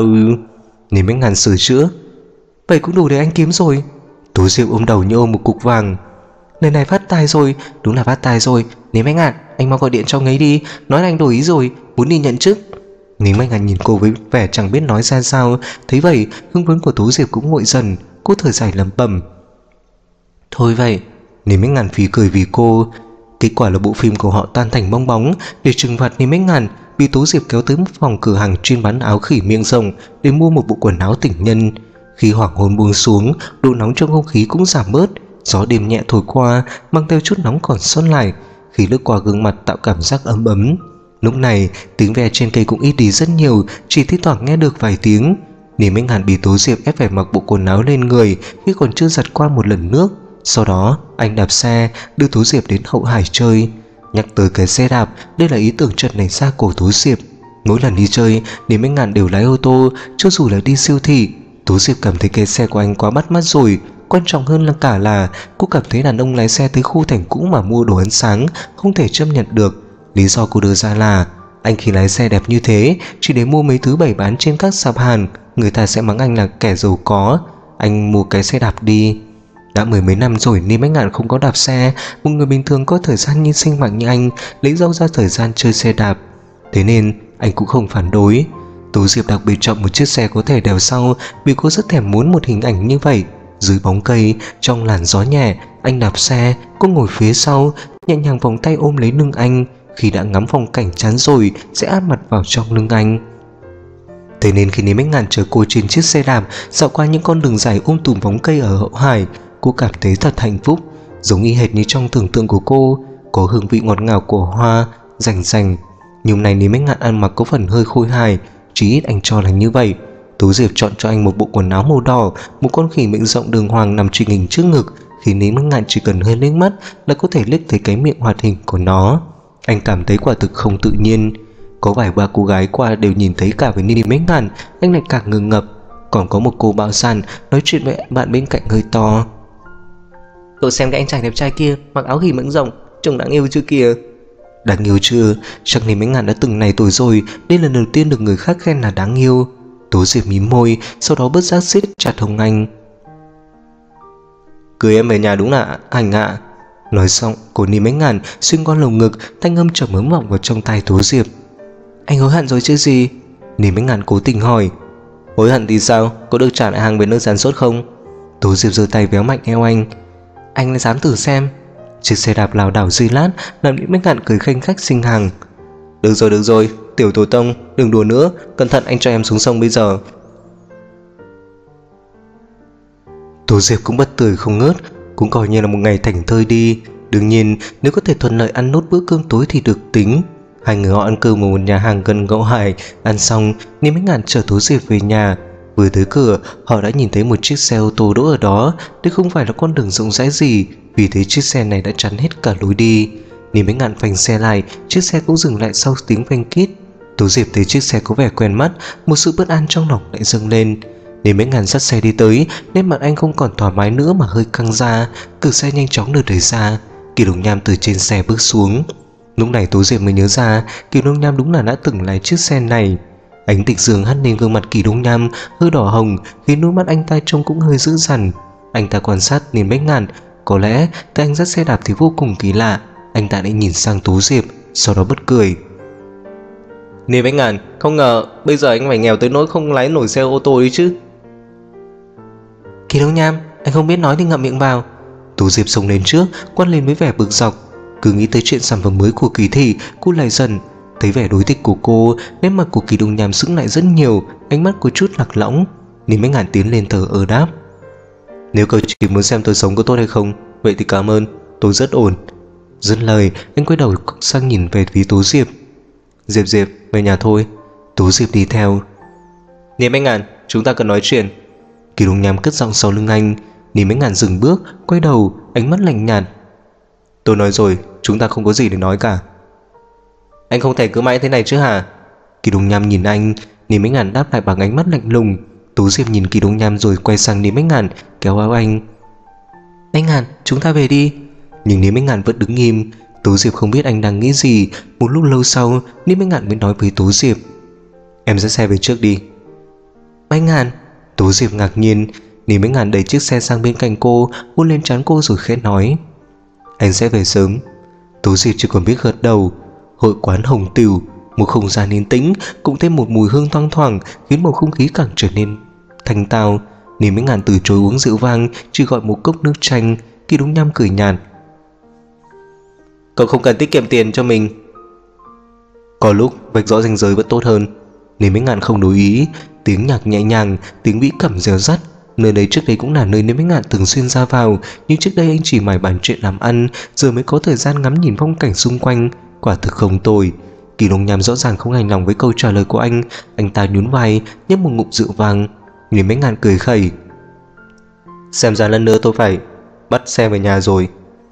Lý Minh Ngạn sửa chữa. Vậy cũng đủ để anh kiếm rồi. Tố Diệp ôm đầu như ôm một cục vàng. Lần này phát tài rồi, đúng là phát tài rồi. Lý Minh Ngạn, anh mau gọi điện cho ông ấy đi, nói là anh đổi ý rồi, muốn đi nhận chức. Lý Minh Ngạn nhìn cô với vẻ chẳng biết nói ra sao. Thấy vậy hưng phấn của Tố Diệp cũng nguội dần. Cô thở dài lẩm bẩm. Thôi vậy. Lý Minh Ngạn phì cười vì cô. Kết quả là bộ phim của họ tan thành bong bóng. Để trừng phạt Lý Minh Ngạn, bị Tố Diệp kéo tới một phòng cửa hàng chuyên bán áo khỉ miệng rộng để mua một bộ quần áo tình nhân. Khi hoàng hôn buông xuống, độ nóng trong không khí cũng giảm bớt. Gió đêm nhẹ thổi qua, mang theo chút nóng còn sót lại. Khi lướt qua gương mặt tạo cảm giác ấm ấm. Lúc này tiếng ve trên cây cũng ít đi rất nhiều, chỉ thi thoảng nghe được vài tiếng. Lý Minh Ngạn bị Tố Diệp ép phải mặc bộ quần áo lên người khi còn chưa giặt qua một lần nước. Sau đó anh đạp xe đưa Tố Diệp đến Hậu Hải chơi. Nhắc tới cái xe đạp, đây là ý tưởng chợt nảy ra của Tố Diệp. Mỗi lần đi chơi, Lý Minh Ngạn đều lái ô tô, cho dù là đi siêu thị. Tố Diệp cảm thấy cái xe của anh quá bắt mắt rồi. Quan trọng hơn là cô cảm thấy đàn ông lái xe tới khu thành cũ mà mua đồ ăn sáng không thể chấp nhận được. Lý do cô đưa ra là anh khi lái xe đẹp như thế chỉ để mua mấy thứ bày bán trên các sạp hàng, người ta sẽ mắng anh là kẻ giàu có. Anh mua cái xe đạp đi. Đã mười mấy năm rồi Lý Bách Ngạn không có đạp xe. Một người bình thường có thời gian như sinh mạng như anh lấy đâu ra thời gian chơi xe đạp. Thế nên anh cũng không phản đối. Tố Diệp đặc biệt chọn một chiếc xe có thể đèo sau vì cô rất thèm muốn một hình ảnh như vậy. Dưới bóng cây, trong làn gió nhẹ, anh đạp xe, cô ngồi phía sau, nhẹ nhàng vòng tay ôm lấy lưng anh. Khi đã ngắm phong cảnh chán rồi sẽ áp mặt vào trong lưng anh. Thế nên khi Lý Bách Ngạn chở cô trên chiếc xe đạp dạo qua những con đường dài tùm bóng cây ở Hậu Hải, cô cảm thấy thật hạnh phúc, giống y hệt như trong tưởng tượng của cô, có hương vị ngọt ngào của hoa, rành rành. Nhưng này Lý Bách Ngạn ăn mặc có phần hơi khôi hài, chỉ ít anh cho là như vậy. Tố Diệp chọn cho anh một bộ quần áo màu đỏ, một con khỉ miệng rộng đường hoàng nằm trình hình trước ngực, khi Lý Bách Ngạn chỉ cần hơi liếc mắt là có thể liếc thấy cái miệng hoạt hình của nó. Anh cảm thấy quả thực không tự nhiên. Có vài ba cô gái qua đều nhìn thấy cả với Lý Bách Ngạn, anh lại càng ngừng ngập. Còn có một cô bạo sản nói chuyện với bạn bên cạnh hơi to. Cậu xem cái anh chàng đẹp trai kia, mặc áo khỉ miệng rộng, trông đáng yêu chưa kìa. Đáng yêu chưa? Chắc Lý Bách Ngạn đã từng này tuổi rồi, đây là lần đầu tiên được người khác khen là đáng yêu. Tố Diệp mím môi, sau đó bất giác siết chặt hông anh. Cưới em về nhà đúng là anh ạ. Nói xong, cô Lý Bách Ngạn xuyên qua lồng ngực, thanh âm trầm ấm vọng vào trong tai Tố Diệp. Anh hối hận rồi chứ gì? Lý Bách Ngạn cố tình hỏi. Hối hận thì sao? Có được trả lại hàng về nơi sản xuất không? Tố Diệp giơ tay véo mạnh eo anh. Anh lại dám thử xem. Chiếc xe đạp lảo đảo giây lát làm Lý Bách Ngạn cười khanh khách xinh hàng. Được rồi, tiểu tổ tông, đừng đùa nữa, cẩn thận anh cho em xuống sông bây giờ. Tố Diệp cũng bất tươi không ngớt, cũng coi như là một ngày thảnh thơi đi. Đương nhiên nếu có thể thuận lợi ăn nốt bữa cơm tối thì được tính. Hai người họ ăn cơm ở một nhà hàng gần Hậu Hải. Ăn xong, Lý Bách Ngạn chở Tố Diệp về nhà. Vừa tới cửa, họ đã nhìn thấy một chiếc xe ô tô đỗ ở đó. Đây không phải là con đường rộng rãi gì, vì thế chiếc xe này đã chắn hết cả lối đi. Lý Bách Ngạn phanh xe lại, chiếc xe cũng dừng lại sau tiếng phanh kít. Tố Diệp thấy chiếc xe có vẻ quen mắt, một sự bất an trong lòng lại dâng lên. Lý Bách Ngạn dắt xe đi tới, nên mặt anh không còn thoải mái nữa mà hơi căng ra. Cửa xe nhanh chóng được đẩy ra, Kỳ Đồng Nham từ trên xe bước xuống. Lúc này Tố Diệp mới nhớ ra Kỳ Đông Nham đúng là đã từng lái chiếc xe này. Ánh tịch dương hắt lên gương mặt Kỳ Đông Nham hơi đỏ hồng, khiến đôi mắt anh ta trông cũng hơi dữ dằn. Anh ta quan sát Lý Bách Ngạn, có lẽ tay anh dắt xe đạp thì vô cùng kỳ lạ. Anh ta lại nhìn sang Tố Diệp, sau đó bật cười. Lý Bách Ngạn, không ngờ bây giờ anh phải nghèo tới nỗi không lái nổi xe ô tô đi chứ. Kỳ Đông Nham, anh không biết nói thì ngậm miệng vào. Tố Diệp xông lên trước, quát lên với vẻ bực dọc. Cứ nghĩ tới chuyện sản phẩm mới của Kỳ Thị, cô lại dần. Thấy vẻ đối thích của cô, nét mặt của Kỳ Đông Nham sững lại rất nhiều, ánh mắt có chút lạc lõng. Lý Bách Ngạn tiến lên thở đáp. Nếu cậu chỉ muốn xem tôi sống có tốt hay không, vậy thì cảm ơn, tôi rất ổn. Dứt lời, anh quay đầu sang nhìn về phía Tố Diệp. Diệp, về nhà thôi. Tố Diệp đi theo. Lý Bách Ngạn, chúng ta cần nói chuyện. Kỳ Đông Nham cất giọng sau lưng anh. Lý Bách Ngạn dừng bước, quay đầu, ánh mắt lạnh nhạt. Tôi nói rồi, chúng ta không có gì để nói cả. Anh không thể cứ mãi thế này chứ hả? Kỳ Đông Nham nhìn anh. Lý Bách Ngạn đáp lại bằng ánh mắt lạnh lùng. Tố Diệp nhìn Kỳ Đông Nham rồi quay sang Lý Bách Ngạn, kéo áo anh. Bách Ngạn, chúng ta về đi. Nhưng Lý Bách Ngạn vẫn đứng im. Tố Diệp không biết anh đang nghĩ gì. Một lúc lâu sau, Lý Bách Ngạn mới nói với Tố Diệp. Em dắt xe về trước đi. Bách Ngạn. Tố Diệp ngạc nhiên. Lý Bách Ngạn đẩy chiếc xe sang bên cạnh cô, hôn lên trán cô rồi khẽ nói. Anh sẽ về sớm. Tố Diệp chỉ còn biết gật đầu. Hội quán Hồng Tửu, một không gian yên tĩnh, cũng thêm một mùi hương thoang thoảng, khiến bầu không khí càng trở nên thanh tao. Lý Bách Ngạn từ chối uống rượu vang, chỉ gọi một cốc nước chanh. Kỳ Đông Nham cười nhạt. Cậu không cần tiết kiệm tiền cho mình. Có lúc vạch rõ ranh giới vẫn tốt hơn. Lý Bách Ngạn không đối ý. Tiếng nhạc nhẹ nhàng, tiếng vĩ cẩm rèo rắt. Nơi đấy trước đây cũng là nơi Lý Bách Ngạn thường xuyên ra vào, nhưng trước đây anh chỉ mải bàn chuyện làm ăn, giờ mới có thời gian ngắm nhìn phong cảnh xung quanh. Quả thực không tồi. Kỳ Đông Nham rõ ràng không hài lòng với câu trả lời của anh ta nhún vai, nhấp một ngụm rượu vang. Lý Bách Ngạn cười khẩy. Xem ra lần nữa tôi phải bắt xe về nhà rồi.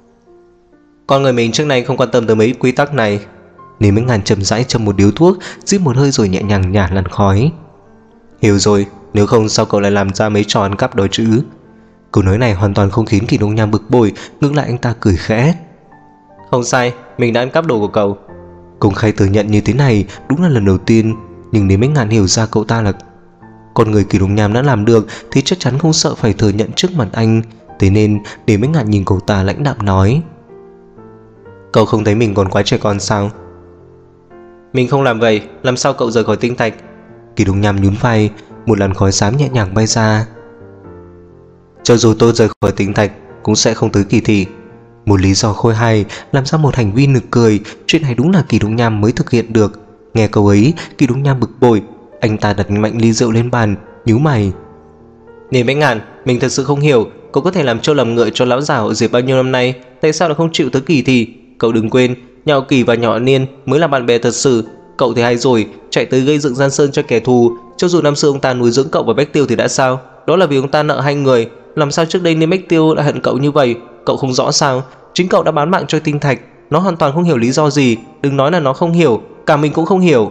Con người mình trước nay không quan tâm tới mấy quy tắc này. Lý Bách Ngạn chậm rãi châm một điếu thuốc, rít một hơi rồi nhẹ nhàng nhả làn khói. Hiểu rồi, nếu không sao cậu lại làm ra mấy trò ăn cắp đó chứ? Câu nói này hoàn toàn không khiến Kỳ Đông Nham bực bội, ngược lại anh ta cười khẽ. Không sai, mình đã ăn cắp đồ của cậu. Công khai thừa nhận như thế này đúng là lần đầu tiên, nhưng nếu Bách Ngạn hiểu ra cậu ta là con người Kỳ Đông Nham đã làm được thì chắc chắn không sợ phải thừa nhận trước mặt anh. Thế Thế nên Lý Bách Ngạn nhìn cậu ta lãnh đạm nói: Cậu không thấy mình còn quá trẻ con sao? Mình không làm vậy, làm sao cậu rời khỏi tinh thạch? Kỳ Đông Nham nhún vai, một làn khói xám nhẹ nhàng bay ra. Cho dù tôi rời khỏi tinh thạch cũng sẽ không tới kỳ thị. Một lý do khôi hài làm ra một hành vi nực cười. Chuyện này đúng là Kỳ Đông Nham mới thực hiện được. Nghe câu ấy, Kỳ Đông Nham bực bội. Anh ta đặt mạnh ly rượu lên bàn, nhíu mày. Nề Bách Ngạn, mình thật sự không hiểu, cậu có thể làm trâu làm ngựa cho lão già Hậu Diệp bao nhiêu năm nay, tại sao lại không chịu tới kỳ thị? Cậu đừng quên, nhà Hậu Kỳ và nhỏ Niên mới là bạn bè thật sự. Cậu thì hay rồi, chạy tới gây dựng Giang Sơn cho kẻ thù. Cho dù năm xưa ông ta nuôi dưỡng cậu và Bách Tiêu thì đã sao? Đó là vì ông ta nợ hai người. Làm sao trước đây Niên Bách Tiêu lại hận cậu như vậy? Cậu không rõ sao? Chính cậu đã bán mạng cho tinh thạch. Nó hoàn toàn không hiểu lý do gì. Đừng nói là nó không hiểu, cả mình cũng không hiểu.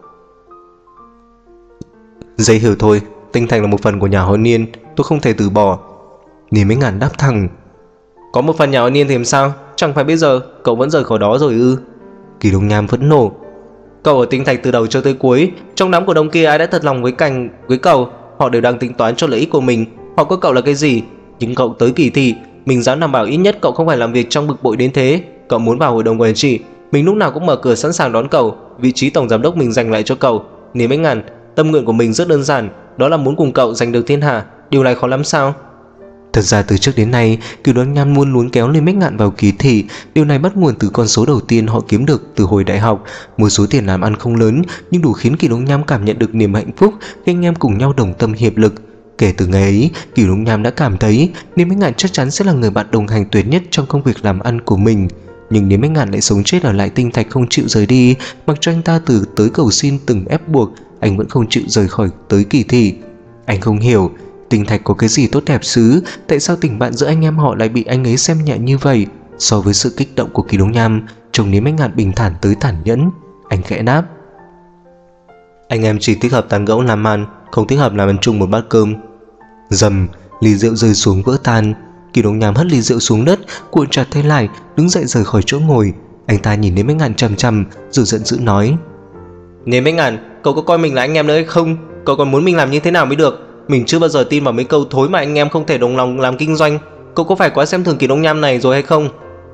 Dễ hiểu thôi, tinh thạch là một phần của nhà họ Niên, tôi không thể từ bỏ. Niên Bách Ngạn đáp thẳng. Có một phần nhà họ Niên thì làm sao? Chẳng phải bây giờ cậu vẫn rời khỏi đó rồi ư? Kỳ Đông Nham phẫn nộ. Cậu ở tinh thạch từ đầu cho tới cuối, trong đám cổ đông kia ai đã thật lòng với cậu? Họ đều đang tính toán cho lợi ích của mình. Họ có cậu là cái gì? Nhưng cậu tới kỳ thị, mình dám đảm bảo ít nhất cậu không phải làm việc trong bực bội đến thế. Cậu muốn vào hội đồng quản trị, mình lúc nào cũng mở cửa sẵn sàng đón cậu. Vị trí tổng giám đốc mình dành lại cho cậu. Niên Bách Ngạn, tâm nguyện của mình rất đơn giản, đó là muốn cùng cậu giành được thiên hạ. Điều này khó lắm sao? Thật ra từ trước đến nay, Kỳ Đông Nham luôn muốn kéo Niên Bách Ngạn vào kỳ thị. Điều này bắt nguồn từ con số đầu tiên họ kiếm được từ hồi đại học. Một số tiền làm ăn không lớn, nhưng đủ khiến Kỳ Đông Nham cảm nhận được niềm hạnh phúc khi anh em cùng nhau đồng tâm hiệp lực. Kể từ ngày ấy, Kỳ Đông Nham đã cảm thấy Niên Bách Ngạn chắc chắn sẽ là người bạn đồng hành tuyệt nhất trong công việc làm ăn của mình. Nhưng Niên Bách Ngạn lại sống chết ở lại tinh thạch không chịu rời đi, mặc cho anh ta từ tới cầu xin từng ép buộc, anh vẫn không chịu rời khỏi tới kỳ thị. Anh không hiểu tinh thạch có cái gì tốt đẹp xứ, tại sao tình bạn giữa anh em họ lại bị anh ấy xem nhẹ như vậy? So với sự kích động của Kỳ Đông Nham, trông Niên Bách Ngạn bình thản tới tàn nhẫn. Anh khẽ đáp. Anh em chỉ thích hợp tán gẫu làm ăn, không thích hợp làm ăn chung một bát cơm. Rầm, ly rượu rơi xuống vỡ tan. Kỳ Đông Nham hất ly rượu xuống đất, cuộn chặt tay lại, đứng dậy rời khỏi chỗ ngồi. Anh ta nhìn Niên Bách Ngạn chằm chằm, rồi giận dữ nói. Niên Bách Ngạn, cậu có coi mình là anh em nữa hay không? Cậu còn muốn mình làm như thế nào mới được? Mình chưa bao giờ tin vào mấy câu thối mà anh em không thể đồng lòng làm kinh doanh. Cậu có phải quá xem thường Kỳ Đông Nham này rồi hay không?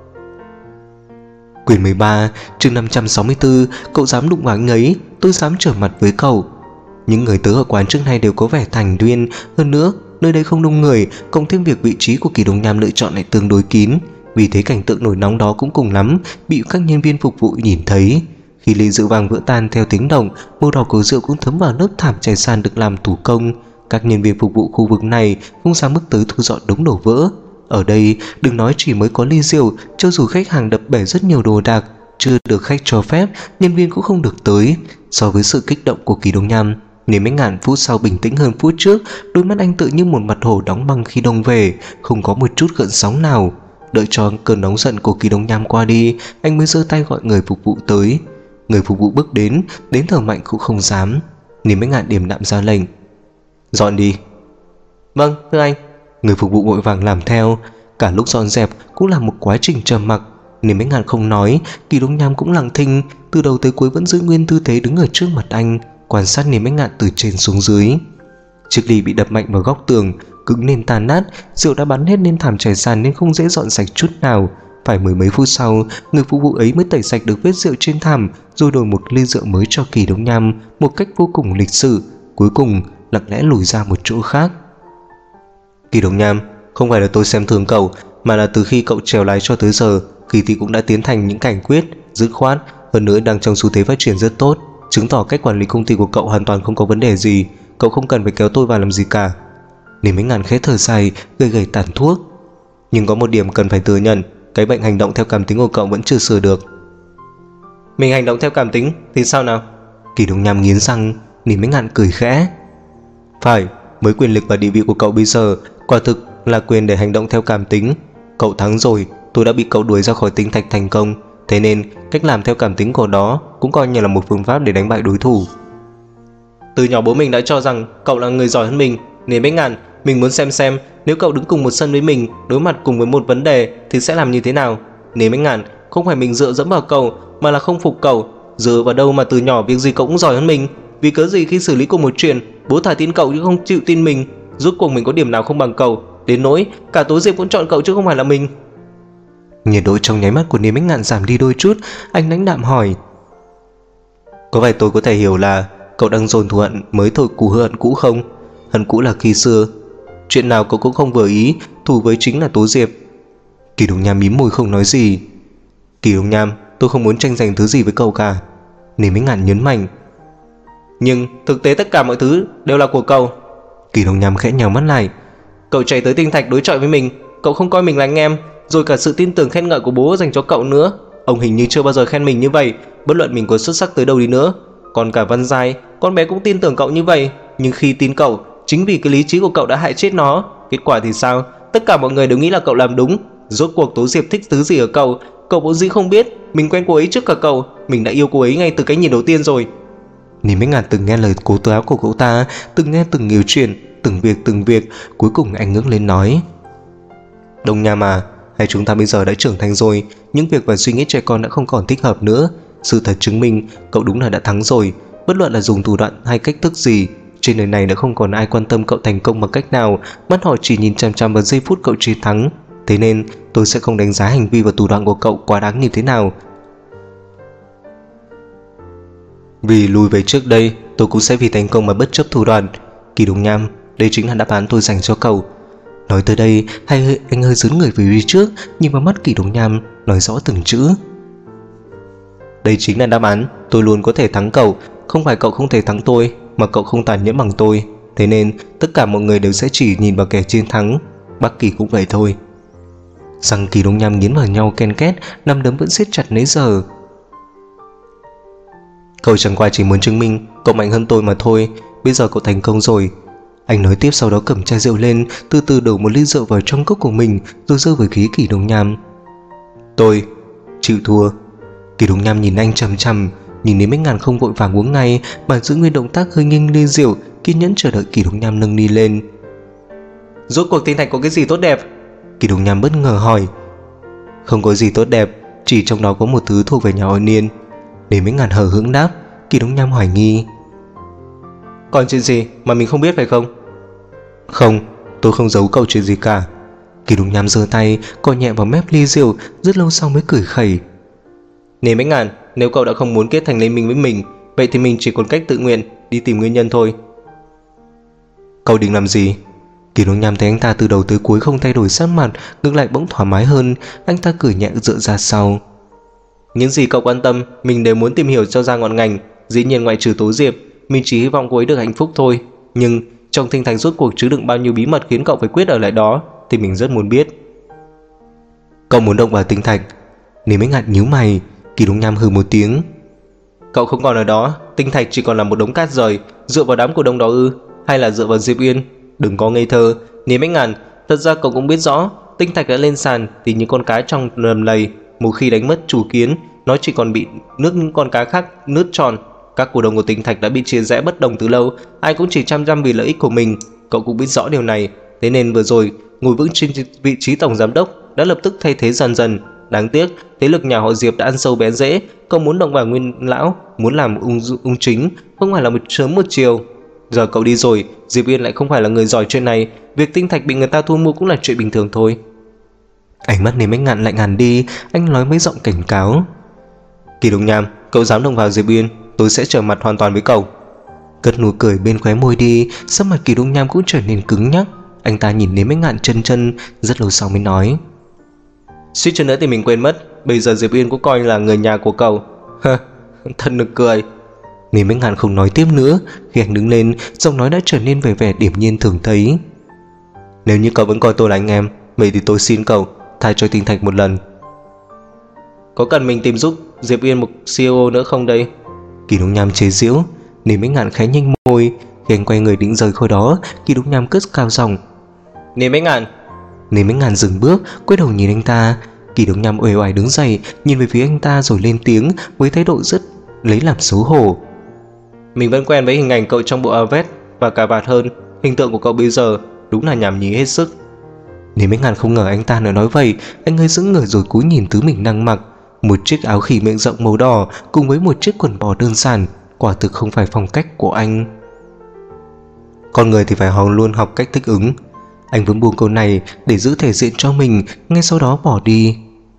Quyển 13, chương 564. Cậu dám đụng vào anh ấy, tôi dám trở mặt với cậu. Những người tớ ở quán trước nay đều có vẻ thành thuyên. Hơn nữa, nơi đây không đông người, cộng thêm việc vị trí của Kỳ Đông Nham lựa chọn lại tương đối kín. Vì thế cảnh tượng nổi nóng đó cũng cùng lắm bị các nhân viên phục vụ nhìn thấy. Khi ly rượu vàng vỡ tan theo tiếng động, màu đỏ của rượu cũng thấm vào lớp thảm trải sàn được làm thủ công. Các nhân viên phục vụ khu vực này không dám bước tới thu dọn đống đổ vỡ. Ở đây đừng nói chỉ mới có ly rượu, cho dù khách hàng đập bể rất nhiều đồ đạc, chưa được khách cho phép, nhân viên cũng không được tới. So với sự kích động của Kỳ Đông Nham, Niên Bách Ngạn phút sau bình tĩnh hơn phút trước. Đôi mắt anh tự như một mặt hồ đóng băng khi đông về, không có một chút gợn sóng nào. Đợi cho cơn nóng giận của Kỳ Đông Nham qua đi, anh mới giơ tay gọi người phục vụ tới. Người phục vụ bước đến thở mạnh cũng không dám. Niên Bách Ngạn điềm đạm ra lệnh. Dọn đi. Vâng, thưa anh. Người phục vụ vội vàng làm theo. Cả lúc dọn dẹp cũng là một quá trình trầm mặc. Niên Bách Ngạn không nói, Kỳ Đông Nham cũng lặng thinh, từ đầu tới cuối vẫn giữ nguyên tư thế đứng ở trước mặt anh, quan sát Niên Bách Ngạn từ trên xuống dưới. Chiếc ly bị đập mạnh vào góc tường, cứng nên tan nát, rượu đã bắn hết lên thảm trải sàn nên không dễ dọn sạch chút nào. Phải mười mấy phút sau, người phục vụ ấy mới tẩy sạch được vết rượu trên thảm, rồi đổi một ly rượu mới cho Kỳ Đông Nham một cách vô cùng lịch sự. Cuối cùng lặng lẽ lùi ra một chỗ khác. Kỳ Đông Nham, không phải là tôi xem thường cậu, mà là từ khi cậu trèo lái cho tới giờ, kỳ thị cũng đã tiến thành những cảnh quyết, dứt khoát, hơn nữa đang trong xu thế phát triển rất tốt, chứng tỏ cách quản lý công ty của cậu hoàn toàn không có vấn đề gì. Cậu không cần phải kéo tôi vào làm gì cả. Niên Bách Ngạn khẽ thở dài, gầy tàn thuốc. Nhưng có một điểm cần phải thừa nhận, cái bệnh hành động theo cảm tính của cậu vẫn chưa sửa được. Mình hành động theo cảm tính thì sao nào? Kỳ Đông Nham nghiến răng. Niên Bách Ngạn cười khẽ. Phải, với quyền lực và địa vị của cậu bây giờ, quả thực là quyền để hành động theo cảm tính. Cậu thắng rồi, tôi đã bị cậu đuổi ra khỏi tinh thạch thành công, thế nên cách làm theo cảm tính của đó cũng coi như là một phương pháp để đánh bại đối thủ. Từ nhỏ bố mình đã cho rằng cậu là người giỏi hơn mình. Niên Bách Ngạn, mình muốn xem nếu cậu đứng cùng một sân với mình, đối mặt cùng với một vấn đề thì sẽ làm như thế nào. Niên Bách Ngạn, không phải mình dựa dẫm vào cậu, mà là không phục cậu. Dựa vào đâu mà từ nhỏ việc gì cậu cũng giỏi hơn mình? Vì cớ gì khi xử lý cùng một chuyện, bố thả tin cậu chứ không chịu tin mình? Rốt cuộc mình có điểm nào không bằng cậu? đến nỗi cả Tố Diệp cũng chọn cậu chứ không phải là mình. Nhiệt độ trong nháy mắt của Niềm Ánh Ngạn giảm đi đôi chút, anh lãnh đạm hỏi: có phải tôi có thể hiểu là cậu đang dồn thù hận mới thôi cú hận cũ không? Hận cũ là khi xưa, chuyện nào cậu cũng không vừa ý, thù với chính là Tố Diệp. Kỳ Đồng Nham mím môi không nói gì. Kỳ Đồng Nham, tôi không muốn tranh giành thứ gì với cậu cả, Niềm Ánh Ngạn nhấn mạnh. Nhưng thực tế tất cả mọi thứ đều là của cậu. Kỳ Đồng Nham khẽ nhào mắt lại. Cậu chạy tới Tinh Thạch đối chọi với mình, cậu không coi mình là anh em, rồi cả sự tin tưởng khen ngợi của bố dành cho cậu nữa. Ông hình như chưa bao giờ khen mình như vậy, bất luận mình có xuất sắc tới đâu đi nữa. Còn cả Văn Giai, con bé cũng tin tưởng cậu như vậy, nhưng khi tin cậu, chính vì cái lý trí của cậu đã hại chết nó. Kết quả thì sao? Tất cả mọi người đều nghĩ là cậu làm đúng. Rốt cuộc Tố Diệp thích thứ gì ở cậu, cậu vốn dĩ không biết. Mình quen cô ấy trước cả cậu, mình đã yêu cô ấy ngay từ cái nhìn đầu tiên rồi. Niềm Ánh Ngạn từng nghe lời cố tố của cậu ta, từng nghe từng nhiều chuyện, từng việc. Cuối cùng anh ngước lên nói: Đồng Nham à, hay chúng ta bây giờ đã trưởng thành rồi, những việc và suy nghĩ trẻ con đã không còn thích hợp nữa. Sự thật chứng minh cậu đúng là đã thắng rồi. Bất luận là dùng thủ đoạn hay cách thức gì, trên đời này đã không còn ai quan tâm cậu thành công bằng cách nào, mắt họ chỉ nhìn chằm chằm vào giây phút cậu chiến thắng. Thế nên tôi sẽ không đánh giá hành vi và thủ đoạn của cậu quá đáng như thế nào. Vì lùi về trước đây, tôi cũng sẽ vì thành công mà bất chấp thủ đoạn. Kỳ Đồng Nham, đây chính là đáp án tôi dành cho cậu. Nói tới đây, anh hơi dướn người về phía trước, nhìn vào mắt Kỳ Đồng Nham, nói rõ từng chữ. Đây chính là đáp án, tôi luôn có thể thắng cậu. Không phải cậu không thể thắng tôi, mà cậu không tàn nhẫn bằng tôi. Thế nên tất cả mọi người đều sẽ chỉ nhìn vào kẻ chiến thắng. Bắc Kỳ cũng vậy thôi. Răng Kỳ Đồng Nham nghiến vào nhau ken két, nắm đấm vẫn siết chặt nãy giờ. Cậu chẳng qua chỉ muốn chứng minh cậu mạnh hơn tôi mà thôi. Bây giờ cậu thành công rồi. Anh nói tiếp, sau đó cầm chai rượu lên, từ từ đổ một ly rượu vào trong cốc của mình, rồi giơ về phía Kỳ Đồng Nham. Tôi chịu thua. Kỳ Đồng Nham nhìn anh chằm chằm, nhìn Niềm Ánh Ngạn không vội vàng uống ngay, mà giữ nguyên động tác hơi nghiêng ly rượu, kiên nhẫn chờ đợi Kỳ Đồng Nham nâng ly lên. Rốt cuộc Tinh Thạch có cái gì tốt đẹp? Kỳ Đồng Nham bất ngờ hỏi. Không có gì tốt đẹp, chỉ trong đó có một thứ thuộc về nhà họ Niên. Niềm Ánh Ngạn hờ hững đáp. Kỳ Đồng Nham hoài nghi. Còn chuyện gì mà mình không biết phải không? Không, tôi không giấu cậu chuyện gì cả. Kỳ Đồng Nham giơ tay cọ nhẹ vào mép ly rượu, rất lâu sau mới cười khẩy. Niềm Ánh Ngạn, nếu cậu đã không muốn kết thành liên minh với mình, vậy thì mình chỉ còn cách tự nguyện đi tìm nguyên nhân thôi. Cậu định làm gì? Kỳ Đồng Nham thấy anh ta từ đầu tới cuối không thay đổi sắc mặt, ngược lại bỗng thoải mái hơn. Anh ta cười nhẹ dựa ra sau. Những gì cậu quan tâm, mình đều muốn tìm hiểu cho ra ngọn ngành. Dĩ nhiên ngoại trừ Tố Diệp, mình chỉ hy vọng cô ấy được hạnh phúc thôi. Nhưng trong Tinh Thành rốt cuộc chứa đựng bao nhiêu bí mật khiến cậu phải quyết ở lại đó, thì mình rất muốn biết. Cậu muốn động vào Tinh Thạch? Niềm Ánh Ngạn nhíu mày. Kỳ Đồng Nham hừ một tiếng. Cậu không còn ở đó, Tinh Thạch chỉ còn là một đống cát rời. Dựa vào đám cổ đông đó ư? Hay là dựa vào Diệp Uyên? Đừng có ngây thơ, Niềm Ánh Ngạn. Thật ra cậu cũng biết rõ, Tinh Thạch đã lên sàn thì những con cá trong đầm lầy, một khi đánh mất chủ kiến, nó chỉ còn bị nước những con cá khác nứt tròn. Các cổ đông của Tinh Thạch đã bị chia rẽ bất đồng từ lâu, ai cũng chỉ chăm vì lợi ích của mình. Cậu cũng biết rõ điều này, thế nên vừa rồi ngồi vững trên vị trí tổng giám đốc đã lập tức thay thế dần dần. Đáng tiếc, thế lực nhà họ Diệp đã ăn sâu bén rễ. Cậu muốn động vào nguyên lão, muốn làm ung chính, không phải là một sớm một chiều. Giờ cậu đi rồi, Diệp Uyên lại không phải là người giỏi chuyện này, việc Tinh Thạch bị người ta thu mua cũng là chuyện bình thường thôi. Ánh mắt Niềm Ánh Ngạn lạnh hẳn đi, anh nói với giọng cảnh cáo. Kỳ Đồng Nham, cậu dám động vào Diệp Uyên, tôi sẽ trở mặt hoàn toàn với cậu. Cất nụ cười bên khóe môi đi, sắc mặt Kỳ Đồng Nham cũng trở nên cứng nhắc. Anh ta nhìn Niềm Ánh Ngạn chân, rất lâu sau mới nói. Suýt chút nữa thì mình quên mất, bây giờ Diệp Uyên cũng coi là người nhà của cậu. Thật nực cười. Niềm Ánh Ngạn không nói tiếp nữa. Khi anh đứng lên, giọng nói đã trở nên vẻ điềm nhiên thường thấy. Nếu như cậu vẫn coi tôi là anh em, vậy thì tôi xin cậu tha cho Tinh Thạch một lần. Có cần mình tìm giúp Diệp Uyên một CEO nữa không đây? Kỳ Đồng Nham chế giễu. Niềm Ánh Ngạn khẽ nhanh môi. Khi anh quay người định rời khỏi đó, Kỳ Đồng Nham cất cao giọng. Niềm Ánh Ngạn. Niềm Ánh Ngạn dừng bước, quay đầu nhìn anh ta. Kỳ Đồng Nham uể oải đứng dậy, nhìn về phía anh ta rồi lên tiếng với thái độ rất lấy làm xấu hổ. Mình vẫn quen với hình ảnh cậu trong bộ áo vest và cà vạt hơn. Hình tượng của cậu bây giờ đúng là nhảm nhí hết sức. Niềm Ánh Ngạn không ngờ anh ta nói vậy. Anh hơi sững người rồi cúi nhìn thứ mình đang mặc. Một chiếc áo khỉ miệng rộng màu đỏ cùng với một chiếc quần bò đơn giản, quả thực không phải phong cách của anh. Con người thì phải luôn học cách thích ứng. Anh vẫn buông câu này để giữ thể diện cho mình, ngay sau đó bỏ đi.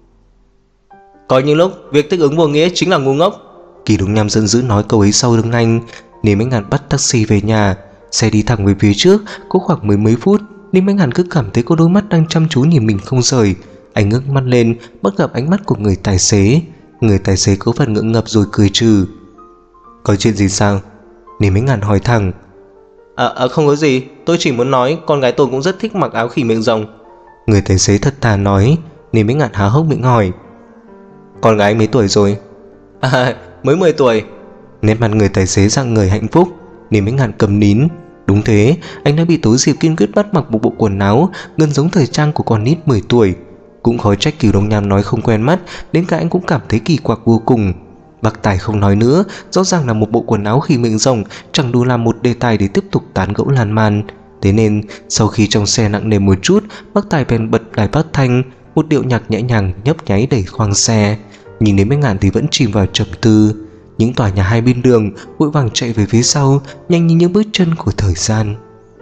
Có những lúc việc thích ứng vô nghĩa chính là ngu ngốc. Kỳ Đông Nham giận dữ nói câu ấy sau lưng anh. Nên Bách Ngạn bắt taxi về nhà. Xe đi thẳng về phía trước, có khoảng mười mấy phút nên Bách Ngạn cứ cảm thấy có đôi mắt đang chăm chú nhìn mình không rời. Anh ngước mắt lên, bắt gặp ánh mắt của người tài xế. Người tài xế có phần ngượng ngập rồi cười trừ. Có chuyện gì sao? Nên Bách Ngạn hỏi thẳng. Không có gì, tôi chỉ muốn nói con gái tôi cũng rất thích mặc áo khỉ miệng rồng. Người tài xế thật thà nói. Nên Bách Ngạn há hốc miệng hỏi. Con gái mấy tuổi rồi? Mới 10 tuổi. Nét mặt người tài xế rạng người hạnh phúc. Nên Bách Ngạn cầm nín. Đúng thế, anh đã bị Tố Diệp kiên quyết bắt mặc một bộ quần áo gần giống thời trang của con nít 10 tuổi. Cũng khó trách Kỳ Đông Nham nói không quen mắt, đến cả anh cũng cảm thấy kỳ quặc vô cùng. Bác Tài không nói nữa, rõ ràng là một bộ quần áo khỉ miệng rồng chẳng đủ làm một đề tài để tiếp tục tán gẫu lan man. Thế nên sau khi trong xe nặng nề một chút, bác Tài bèn bật đài phát thanh, một điệu nhạc nhẹ nhàng nhấp nháy đẩy khoang xe. Nhìn đến Bách Ngạn thì vẫn chìm vào trầm tư. Những tòa nhà hai bên đường vội vàng chạy về phía sau, nhanh như những bước chân của thời gian.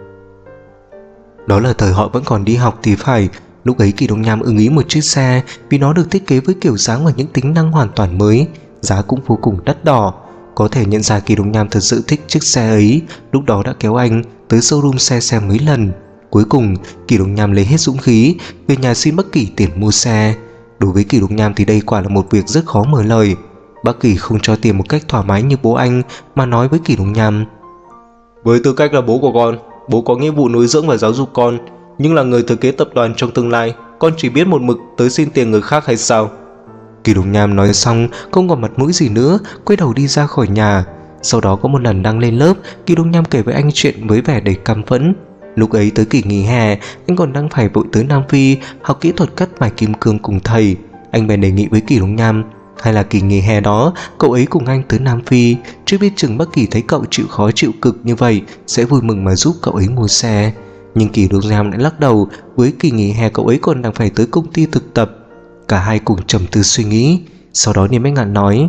Đó là thời họ vẫn còn đi học thì phải. Lúc ấy Kỳ Đông Nham ưng ý một chiếc xe vì nó được thiết kế với kiểu dáng và những tính năng hoàn toàn mới, giá cũng vô cùng đắt đỏ. Có thể nhận ra Kỳ Đông Nham thật sự thích chiếc xe ấy, lúc đó đã kéo anh tới showroom xe xem mấy lần. Cuối cùng Kỳ Đông Nham lấy hết dũng khí về nhà xin Bắc Kỳ tiền mua xe. Đối với Kỳ Đông Nham thì đây quả là một việc rất khó mở lời. Bắc Kỳ không cho tiền một cách thoải mái như bố anh, mà nói với Kỳ Đông Nham. Với tư cách là bố của con, bố có nghĩa vụ nuôi dưỡng và giáo dục con, nhưng là người thừa kế tập đoàn trong tương lai, con chỉ biết một mực tới xin tiền người khác hay sao? Kỳ Đông Nham nói xong không còn mặt mũi gì nữa, quay đầu đi ra khỏi nhà. Sau đó có một lần đang lên lớp, Kỳ Đông Nham kể với anh chuyện với vẻ đầy căm phẫn. Lúc ấy tới kỳ nghỉ hè, anh còn đang phải vội tới Nam Phi học kỹ thuật cắt vải kim cương cùng thầy. Anh bèn đề nghị với Kỳ Đông Nham, hay là kỳ nghỉ hè đó cậu ấy cùng anh tới Nam Phi, chứ biết chừng Bắc Kỳ thấy cậu chịu khó chịu cực như vậy sẽ vui mừng mà giúp cậu ấy mua xe. Nhưng Kỳ Đông Nham lại lắc đầu, với kỳ nghỉ hè cậu ấy còn đang phải tới công ty thực tập. Cả hai cùng trầm tư suy nghĩ. Sau đó Niêm Bách Ngạn nói,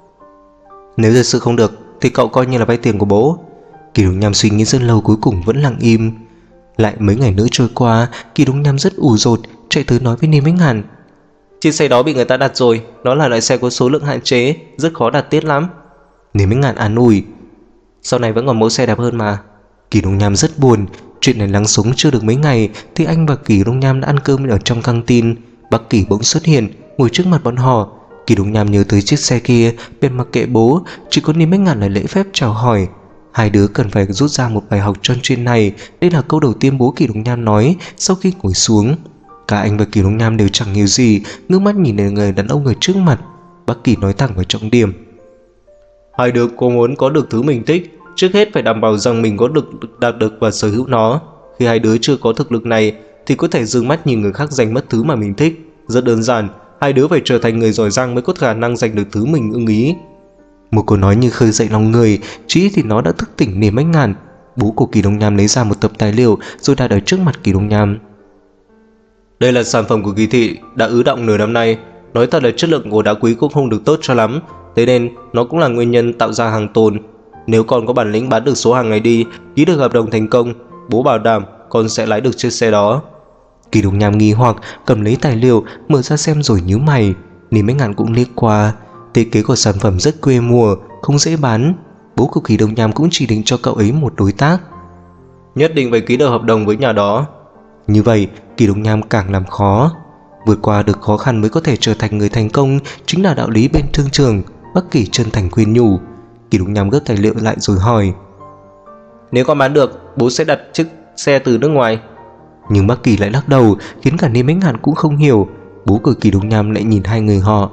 nếu thật sự không được thì cậu coi như là vay tiền của bố. Kỳ Đông Nham suy nghĩ rất lâu, cuối cùng vẫn lặng im. Lại mấy ngày nữa trôi qua, Kỳ Đông Nham rất ủ rột, chạy tới nói với Niêm Bách Ngạn, chiếc xe đó bị người ta đặt rồi, nó là loại xe có số lượng hạn chế, rất khó đặt tiết lắm. Niêm Bách Ngạn an ủi, sau này vẫn còn mẫu xe đẹp hơn mà. Kỳ Đông Nham rất buồn. Chuyện này lắng xuống chưa được mấy ngày thì anh và Kỳ Đông Nham đã ăn cơm ở trong căng tin. Bắc Kỳ bỗng xuất hiện ngồi trước mặt bọn họ. Kỳ Đông Nham nhớ tới chiếc xe kia, bèn mặc kệ bố, chỉ có Niêm Bách Ngạn là lễ phép chào hỏi. Hai đứa cần phải rút ra một bài học cho chuyện này. Đây là câu đầu tiên bố Kỳ Đông Nham nói sau khi ngồi xuống. Cả anh và Kỳ Đông Nham đều chẳng hiểu gì, ngước mắt nhìn đến người đàn ông ở trước mặt. Bắc Kỳ nói thẳng vào trọng điểm, hai đứa có muốn có được thứ mình thích, trước hết phải đảm bảo rằng mình có được đạt được và sở hữu nó. Khi hai đứa chưa có thực lực này thì có thể dừng mắt nhìn người khác giành mất thứ mà mình thích. Rất đơn giản, hai đứa phải trở thành người giỏi giang mới có khả năng giành được thứ mình ưng ý. Một câu nói như khơi dậy lòng người, chỉ thì nó đã thức tỉnh Niềm Bách Ngạn. Bố của Kỳ Đông Nham lấy ra một tập tài liệu rồi đặt ở trước mặt Kỳ Đông Nham. Đây là sản phẩm của kỳ thị, đã ứ đọng nửa năm nay. Nói thật là chất lượng của đá quý cũng không được tốt cho lắm, thế nên nó cũng là nguyên nhân tạo ra hàng tồn. Nếu con có bản lĩnh bán được số hàng này đi, ký được hợp đồng thành công, bố bảo đảm con sẽ lái được chiếc xe đó. Kỳ Đông Nham nghi hoặc cầm lấy tài liệu mở ra xem rồi nhíu mày. Niềm Bách Ngạn cũng liếc qua. Thiết kế của sản phẩm rất quê mùa, không dễ bán. Bố của Kỳ Đông Nham cũng chỉ định cho cậu ấy một đối tác, nhất định phải ký được hợp đồng với nhà đó. Như vậy Kỳ Đông Nham càng làm khó. Vượt qua được khó khăn mới có thể trở thành người thành công, chính là đạo lý bên thương trường. Bắc Kỳ chân thành khuyên nhủ. Kỳ Đông Nham gấp tài liệu lại rồi hỏi, nếu con bán được, bố sẽ đặt chiếc xe từ nước ngoài. Nhưng Bắc Kỳ lại lắc đầu, khiến cả Niêm Bách Ngạn cũng không hiểu. Bố của Kỳ Đông Nham lại nhìn hai người họ.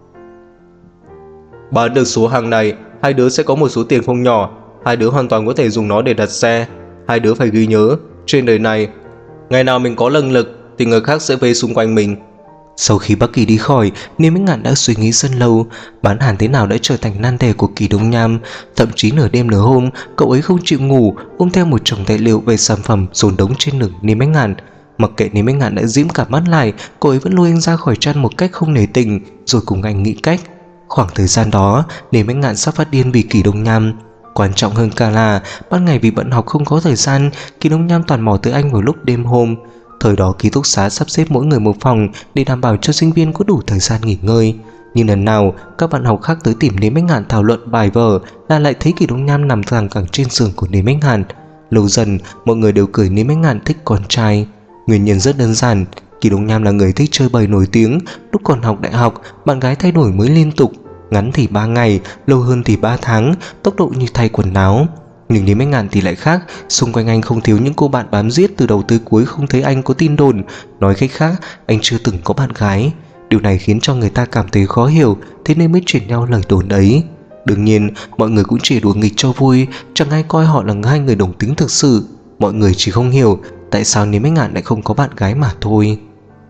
Bán được số hàng này, hai đứa sẽ có một số tiền không nhỏ. Hai đứa hoàn toàn có thể dùng nó để đặt xe. Hai đứa phải ghi nhớ, trên đời này, ngày nào mình có năng lực thì người khác sẽ vây xung quanh mình. Sau khi Bắc Kỳ đi khỏi, Niêm Bách Ngạn đã suy nghĩ rất lâu. Bán hàng thế nào đã trở thành nan đề của Kỳ Đông Nham. Thậm chí nửa đêm nửa hôm, cậu ấy không chịu ngủ, ôm theo một chồng tài liệu về sản phẩm dồn đống trên lưng Niêm Bách Ngạn. Mặc kệ Niêm Bách Ngạn đã giễm cả mắt lại, cậu ấy vẫn lôi anh ra khỏi chăn một cách không nể tình, rồi cùng anh nghĩ cách. Khoảng thời gian đó, Niêm Bách Ngạn sắp phát điên vì Kỳ Đông Nham. Quan trọng hơn cả là ban ngày vì bận học không có thời gian, Kỳ Đông Nham toàn mò tới anh vào lúc đêm hôm. Thời đó ký túc xá sắp xếp mỗi người một phòng để đảm bảo cho sinh viên có đủ thời gian nghỉ ngơi. Nhưng lần nào các bạn học khác tới tìm Lý Bách Ngạn thảo luận bài vở là lại thấy Kỳ Đông Nham nằm thẳng cẳng trên giường của Lý Bách Ngạn. Lâu dần mọi người đều cười Lý Bách Ngạn thích con trai. Nguyên nhân rất đơn giản, Kỳ Đông Nham là người thích chơi bời nổi tiếng. Lúc còn học đại học, bạn gái thay đổi mới liên tục, ngắn thì 3 ngày, lâu hơn thì 3 tháng, tốc độ như thay quần áo. Nhưng Lý Bách Ngạn thì lại khác, xung quanh anh không thiếu những cô bạn bám giết từ đầu tới cuối, không thấy anh có tin đồn. Nói cách khác, anh chưa từng có bạn gái. Điều này khiến cho người ta cảm thấy khó hiểu, thế nên mới truyền nhau lời đồn ấy. Đương nhiên, mọi người cũng chỉ đùa nghịch cho vui, chẳng ai coi họ là hai người đồng tính thực sự. Mọi người chỉ không hiểu tại sao Lý Bách Ngạn lại không có bạn gái mà thôi.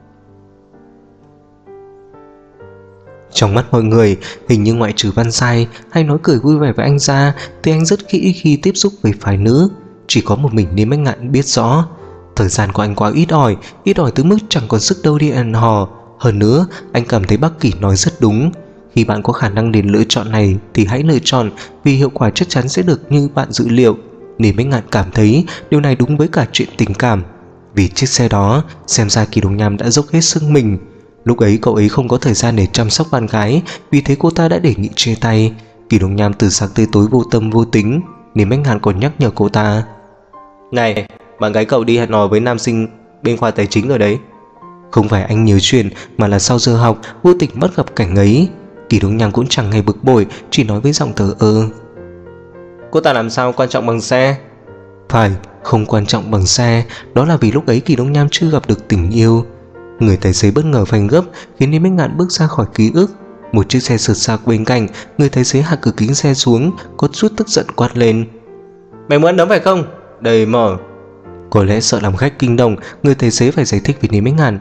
Trong mắt mọi người, hình như ngoại trừ Văn Sai hay nói cười vui vẻ với anh ra thì anh rất kỹ khi tiếp xúc với phái nữ. Chỉ có một mình Lý Bách Ngạn biết rõ. Thời gian của anh quá ít ỏi tới mức chẳng còn sức đâu đi hẹn hò. Hơn nữa, anh cảm thấy Bắc Kỷ nói rất đúng. Khi bạn có khả năng để lựa chọn này thì hãy lựa chọn, vì hiệu quả chắc chắn sẽ được như bạn dự liệu. Lý Bách Ngạn cảm thấy điều này đúng với cả chuyện tình cảm. Vì chiếc xe đó, xem ra Kỳ Đông Nham đã dốc hết sức mình. Lúc ấy cậu ấy không có thời gian để chăm sóc bạn gái, vì thế cô ta đã đề nghị chia tay. Kỳ Đông Nham từ sáng tới tối vô tâm vô tính. Lý Bách Ngạn còn nhắc nhở cô ta: "Này, bạn gái cậu đi hẹn hò với nam sinh bên khoa tài chính rồi đấy." Không phải anh nhớ chuyện, mà là sau giờ học vô tình bắt gặp cảnh ấy. Kỳ Đông Nham cũng chẳng hề bực bội, chỉ nói với giọng thờ ơ: "Cô ta làm sao quan trọng bằng xe?" Phải, không quan trọng bằng xe. Đó là vì lúc ấy Kỳ Đông Nham chưa gặp được tình yêu. Người tài xế bất ngờ phanh gấp khiến Lý Bách Ngạn bước ra khỏi ký ức. Một chiếc xe sượt sạc bên cạnh, người tài xế hạ cửa kính xe xuống, có chút tức giận quát lên: "Mày muốn đấm phải không? Đầy mở." Có lẽ sợ làm khách kinh động, người tài xế phải giải thích với Lý Bách Ngạn: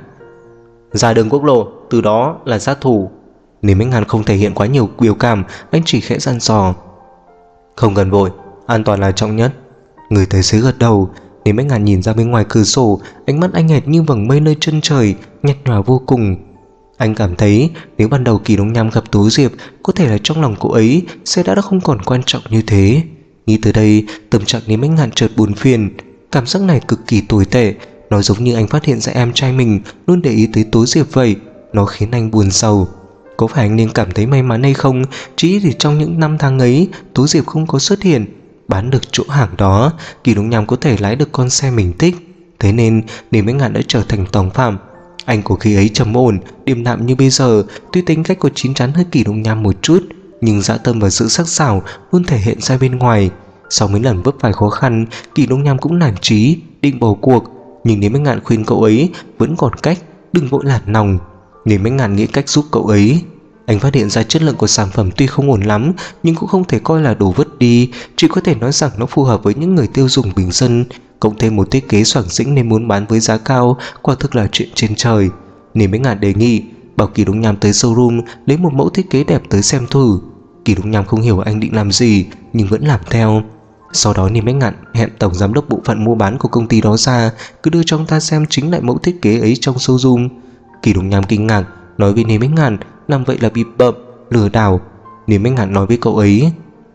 "Ra đường quốc lộ, từ đó là sát thủ." Lý Bách Ngạn không thể hiện quá nhiều biểu cảm, anh chỉ khẽ dặn dò: "Không cần vội, an toàn là trọng nhất." Người tài xế gật đầu. Lý Bách Ngạn nhìn ra bên ngoài cửa sổ, ánh mắt anh hệt như vầng mây nơi chân trời, nhạt nhòa vô cùng. Anh cảm thấy nếu ban đầu Kỳ Đông Nham gặp Tố Diệp, có thể là trong lòng cô ấy sẽ đã không còn quan trọng như thế. Nghĩ tới đây, tâm trạng Lý Bách Ngạn chợt buồn phiền. Cảm giác này cực kỳ tồi tệ. Nó giống như anh phát hiện ra em trai mình luôn để ý tới Tố Diệp vậy. Nó khiến anh buồn sầu. Có phải anh nên cảm thấy may mắn hay không? Chỉ thì trong những năm tháng ấy, Tố Diệp không có xuất hiện. Bán được chỗ hàng đó, Kỳ Đông Nham có thể lái được con xe mình thích. Thế nên Lý Bách Ngạn đã trở thành tòng phạm. Anh của khi ấy trầm ổn, điềm đạm như bây giờ. Tuy tính cách có chín chắn hơn Kỳ Đông Nham một chút, nhưng dã tâm và sự sắc sảo luôn thể hiện ra bên ngoài. Sau mấy lần vấp phải khó khăn, Kỳ Đông Nham cũng nản chí, định bỏ cuộc. Nhưng Lý Bách Ngạn khuyên cậu ấy vẫn còn cách, đừng vội nản lòng. Lý Bách Ngạn nghĩ cách giúp cậu ấy. Anh phát hiện ra chất lượng của sản phẩm tuy không ổn lắm, nhưng cũng không thể coi là đồ vứt đi, chỉ có thể nói rằng nó phù hợp với những người tiêu dùng bình dân. Cộng thêm một thiết kế xoảng xĩnh nên muốn bán với giá cao, quả thực là chuyện trên trời. Nên Bách Ngạn đề nghị bảo Kỳ Đông Nham tới showroom lấy một mẫu thiết kế đẹp tới xem thử. Kỳ Đông Nham không hiểu anh định làm gì, nhưng vẫn làm theo. Sau đó Ninh Bách Ngạn hẹn tổng giám đốc bộ phận mua bán của công ty đó ra, cứ đưa cho ông ta xem chính lại mẫu thiết kế ấy trong showroom. Kỳ Đông Nham kinh ngạc nói với Ninh Bách Ngạn làm vậy là bị bợm, lừa đảo. Ninh Bách Ngạn nói với cậu ấy: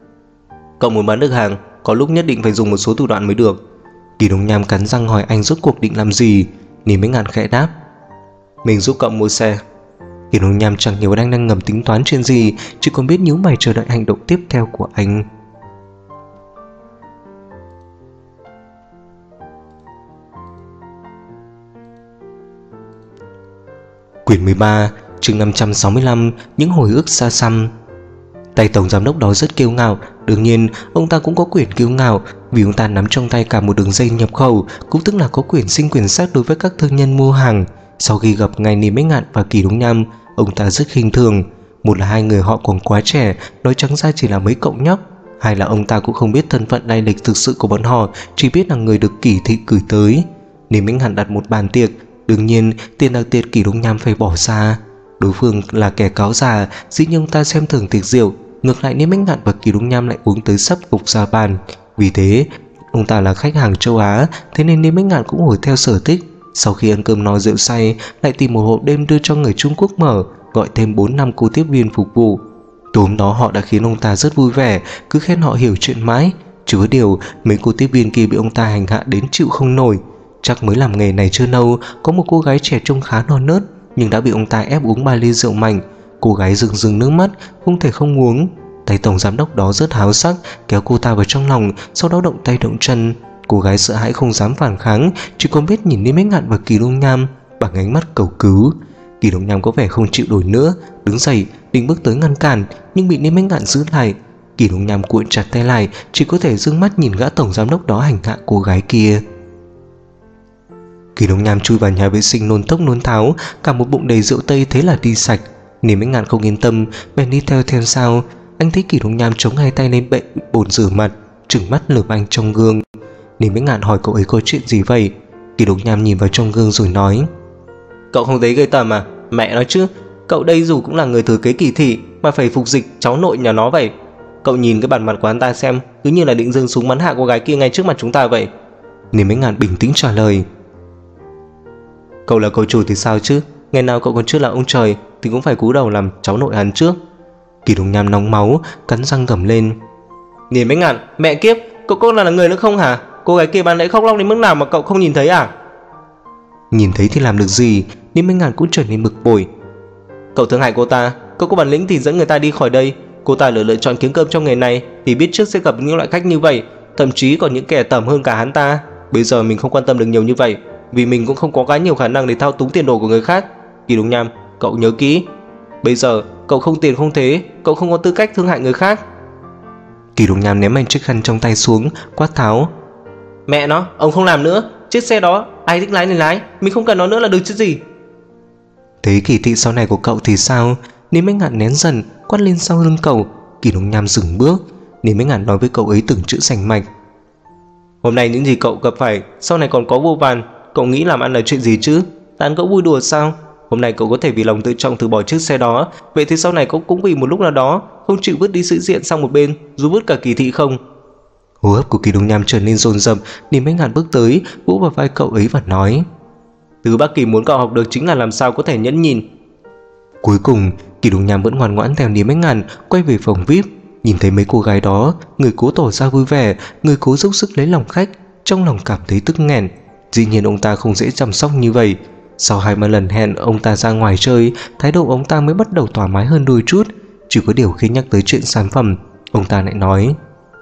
"Cậu muốn bán được hàng, có lúc nhất định phải dùng một số thủ đoạn mới được." Kỳ Đông Nham cắn răng hỏi anh rốt cuộc định làm gì. Ninh Bách Ngạn khẽ đáp: "Mình giúp cậu mua xe." Kỳ Đông Nham chẳng hiểu anh đang ngầm tính toán chuyện gì, chỉ còn biết nhíu mày chờ đợi hành động tiếp theo của anh. Quyển 13, chương 565, những hồi ức xa xăm. Tay tổng giám đốc đó rất kiêu ngạo. Đương nhiên ông ta cũng có quyền kiêu ngạo, vì ông ta nắm trong tay cả một đường dây nhập khẩu, cũng tức là có quyền sinh quyền sát đối với các thương nhân mua hàng. Sau khi gặp ngay Ninh Bách Ngạn và Kỳ Đông Nham, ông ta rất khinh thường. Một là hai người họ còn quá trẻ, nói trắng ra chỉ là mấy cậu nhóc. Hai là ông ta cũng không biết thân phận lai lịch thực sự của bọn họ, chỉ biết là người được Kỳ thị cử tới. Ninh Bách Ngạn đặt một bàn tiệc, đương nhiên tiền đặt tiệc Kỳ Đông Nham phải bỏ ra. Đối phương là kẻ cáo già, dĩ nhiên ông ta xem thường tiệc rượu. Ngược lại Ninh Bách Ngạn và Kỳ Đông Nham lại uống tới sắp gục ra bàn. Vì thế ông ta là khách hàng châu Á, thế nên Ninh Bách Ngạn cũng ngồi theo sở thích. Sau khi ăn cơm no rượu say, lại tìm một hộp đêm đưa cho người Trung Quốc mở, gọi thêm 4-5 cô tiếp viên phục vụ. Tối hôm đó họ đã khiến ông ta rất vui vẻ, cứ khen họ hiểu chuyện mãi. Chỉ có điều mấy cô tiếp viên kia bị ông ta hành hạ đến chịu không nổi. Chắc mới làm nghề này chưa lâu, có một cô gái trẻ trông khá non nớt nhưng đã bị ông ta ép uống 3 ly rượu mạnh. Cô gái rưng rưng nước mắt, không thể không uống. Thấy tổng giám đốc đó rất háo sắc, kéo cô ta vào trong lòng, sau đó động tay động chân. Cô gái sợ hãi không dám phản kháng, chỉ còn biết nhìn Lý Mách Ngạn và Kỳ Đông Nham bằng ánh mắt cầu cứu. Kỳ Đông Nham có vẻ không chịu nổi nữa, đứng dậy định bước tới ngăn cản nhưng bị Lý Mách Ngạn giữ lại. Kỳ Đông Nham cuộn chặt tay lại, chỉ có thể dương mắt nhìn gã tổng giám đốc đó hành hạ cô gái kia. Kỳ Đông Nham chui vào nhà vệ sinh nôn thốc nôn tháo, cả một bụng đầy rượu tây thế là đi sạch. Lý Mách Ngạn không yên tâm, bèn đi theo theo sau. Anh thấy Kỳ Đông Nham chống hai tay lên bồn rửa mặt, trừng mắt lườm anh trong gương. Lý Mách Ngạn hỏi cậu ấy có chuyện gì vậy. Kỳ Đông Nham nhìn vào trong gương rồi nói: Cậu không thấy ghê tởm à? Mẹ nói chứ, cậu đây dù cũng là người thừa kế Kỳ thị mà phải phục dịch cháu nội nhà nó vậy. Cậu nhìn cái bản mặt của hắn ta xem, cứ như là định giương súng bắn hạ cô gái kia ngay trước mặt chúng ta vậy. Lý Mách Ngạn bình tĩnh trả lời: Cậu là cậu chủ thì sao chứ, ngày nào cậu còn chưa là ông trời thì cũng phải cúi đầu làm cháu nội hắn trước. Kỳ Đông Nham nóng máu, cắn răng gầm lên: Lý Mách Ngạn, mẹ kiếp, cậu có là người nữa không hả? Cô gái kia ban nãy khóc lóc đến mức nào mà cậu không nhìn thấy à? Nhìn thấy thì làm được gì? Lý Mách Ngạn cũng trở nên bực bội. Cậu thương hại cô ta, cậu có bản lĩnh thì dẫn người ta đi khỏi đây. Cô ta lựa chọn kiếm cơm trong nghề này thì biết trước sẽ gặp những loại khách như vậy, thậm chí còn những kẻ tởm hơn cả hắn ta. Bây giờ mình không quan tâm được nhiều như vậy, vì mình cũng không có quá nhiều khả năng để thao túng tiền đồ của người khác. Kỳ Đông Nham, cậu nhớ kỹ, bây giờ cậu không tiền không thế, cậu không có tư cách thương hại người khác. Kỳ Đông Nham ném mạnh chiếc khăn trong tay xuống, quát tháo: Mẹ nó, ông không làm nữa. Chiếc xe đó ai thích lái thì lái, mình không cần nó nữa là được chứ gì. Thế kỳ thị sau này của cậu thì sao? Lý Mách Ngạn nén dần, quát lên sau lưng cậu. Kỳ Đông Nham dừng bước. Lý Mách Ngạn nói với cậu ấy từng chữ rành mạch: Hôm nay những gì cậu gặp phải sau này còn có vô vàn. Cậu nghĩ làm ăn là chuyện gì chứ? Tán cậu vui đùa sao? Hôm nay cậu có thể vì lòng tự trọng từ bỏ chiếc xe đó, vậy thì sau này cậu cũng vì một lúc nào đó không chịu vứt đi sĩ diện sang một bên, dù vứt cả Kỳ thị không? Hô hấp của Kỳ Đông Nham trở nên dồn dập. Lý Mách Ngạn bước tới, vỗ vào vai cậu ấy và nói: Thứ bác Kỳ muốn cậu học được chính là làm sao có thể nhẫn nhịn. Cuối cùng Kỳ Đông Nham vẫn ngoan ngoãn theo Lý Mách Ngạn quay về phòng VIP. Nhìn thấy mấy cô gái đó, người cố tỏ ra vui vẻ, người cố dốc sức lấy lòng khách, trong lòng cảm thấy tức nghẹn. Dĩ nhiên ông ta không dễ chăm sóc như vậy. Sau 2-3 lần hẹn ông ta ra ngoài chơi, thái độ ông ta mới bắt đầu thoải mái hơn đôi chút. Chỉ có điều khi nhắc tới chuyện sản phẩm, ông ta lại nói: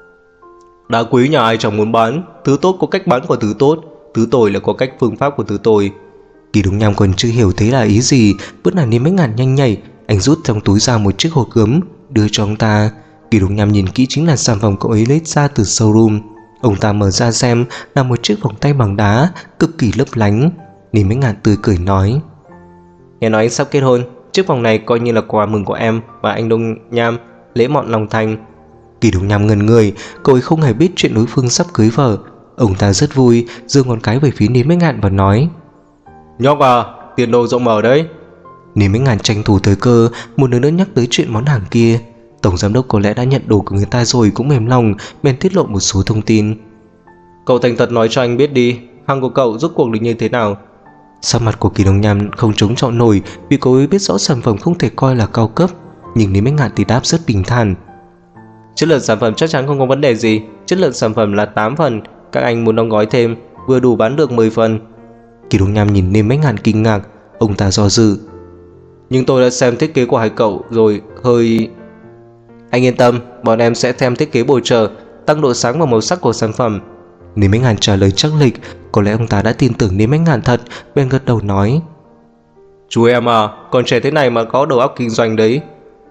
Đá quý nhà ai chẳng muốn bán, thứ tốt có cách bán của thứ tốt, thứ tồi là có cách phương pháp của thứ tồi. Kỳ Đông Nham còn chưa hiểu thế là ý gì, vẫn là Lý Mách Ngạn nhanh nhảy. Anh rút trong túi ra một chiếc hộp gấm đưa cho ông ta. Kỳ Đông Nham nhìn kỹ chính là sản phẩm cậu ấy lấy ra từ showroom. Ông ta mở ra xem là một chiếc vòng tay bằng đá cực kỳ lấp lánh. Lý Mách Ngạn tươi cười nói: Nghe nói anh sắp kết hôn, chiếc vòng này coi như là quà mừng của em và anh Đông Nham, lễ mọn lòng thành. Kỳ Đông Nham ngần người, cậu ấy không hề biết chuyện đối phương sắp cưới vợ. Ông ta rất vui, giơ ngón cái về phía Lý Mách Ngạn và nói: Nhóc à, tiền đồ rộng mở đấy. Lý Mách Ngạn tranh thủ thời cơ, một lần nữa nhắc tới chuyện món hàng kia. Tổng giám đốc có lẽ đã nhận đồ của người ta rồi cũng mềm lòng, bèn tiết lộ một số thông tin. Cậu thành thật nói cho anh biết đi, hàng của cậu rốt cuộc được như thế nào? Sắc mặt của Kỳ Đông Nham không chống chọi nổi, vì cậu ấy biết rõ sản phẩm không thể coi là cao cấp. Nhưng Lý Mách Ngạn thì đáp rất bình thản: Chất lượng sản phẩm chắc chắn không có vấn đề gì. Chất lượng sản phẩm là 8 phần, các anh muốn đóng gói thêm, vừa đủ bán được 10 phần. Kỳ Đông Nham nhìn Lý Mách Ngạn kinh ngạc, ông ta do dự: Nhưng tôi đã xem thiết kế của hai cậu rồi, hơi... Anh yên tâm, bọn em sẽ thêm thiết kế bổ trợ, tăng độ sáng và màu sắc của sản phẩm. Lý Mách Ngạn trả lời chắc lịch. Có lẽ ông ta đã tin tưởng Lý Mách Ngạn thật, bèn gật đầu nói: Chú em à, còn trẻ thế này mà có đầu óc kinh doanh đấy.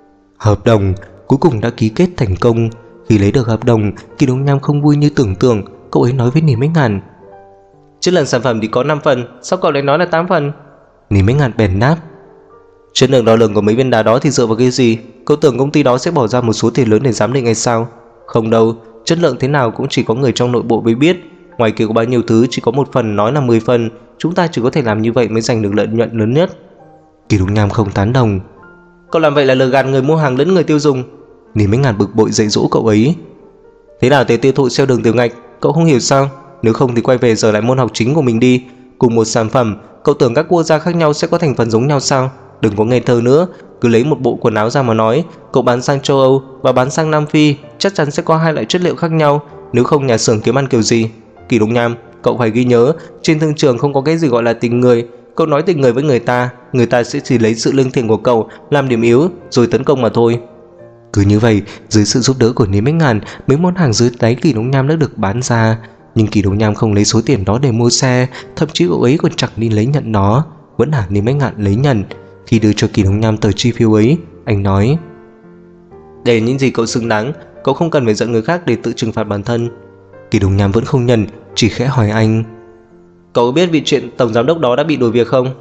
Hợp đồng cuối cùng đã ký kết thành công. Khi lấy được hợp đồng, Kỳ Đông Nham không vui như tưởng tượng. Cậu ấy nói với Lý Mách Ngạn: Chất lượng sản phẩm thì có 5 phần, sao cậu lại nói là 8 phần? Lý Mách Ngạn bèn đáp: Chất lượng đo lường của mấy viên đá đó thì dựa vào cái gì? Cậu tưởng công ty đó sẽ bỏ ra một số tiền lớn để giám định hay sao? Không đâu, chất lượng thế nào cũng chỉ có người trong nội bộ mới biết. Ngoài kia có bao nhiêu thứ chỉ có một phần nói là 10 phần. Chúng ta chỉ có thể làm như vậy mới giành được lợi nhuận lớn nhất. Kỳ Đông Nham không tán đồng: Cậu làm vậy là lừa gạt người mua hàng lẫn người tiêu dùng. Lý Mách Ngạn bực bội dạy dỗ cậu ấy: Thế nào để tiêu thụ theo đường tiểu ngạch, cậu không hiểu sao? Nếu không thì quay về giờ lại môn học chính của mình đi. Cùng một sản phẩm, cậu tưởng các quốc gia khác nhau sẽ có thành phần giống nhau sao? Đừng có ngây thơ nữa, Cứ lấy một bộ quần áo ra mà nói, cậu bán sang châu Âu và bán sang Nam Phi chắc chắn sẽ có hai loại chất liệu khác nhau, nếu không nhà xưởng kiếm ăn kiểu gì. Kỳ Đông Nham, cậu phải ghi nhớ, trên thương trường không có cái gì gọi là tình người. Cậu nói tình người với người ta sẽ chỉ lấy sự lương thiện của cậu làm điểm yếu rồi tấn công mà thôi. Cứ như vậy, dưới sự giúp đỡ của Niêm Bách Ngàn, mấy món hàng dưới đáy Kỳ Đông Nham đã được bán ra. Nhưng Kỳ Đông Nham không lấy số tiền đó để mua xe, thậm chí cậu ấy còn chẳng đi lấy nhận nó, vẫn là Niêm Bách Ngạn lấy nhận. Khi đưa cho Kỳ Đông Nham tờ chi phiếu ấy, anh nói: để những gì cậu xứng đáng, cậu không cần phải giận người khác để tự trừng phạt bản thân. Kỳ Đông Nham vẫn không nhận, chỉ khẽ hỏi anh: cậu có biết vì chuyện tổng giám đốc đó đã bị đuổi việc không?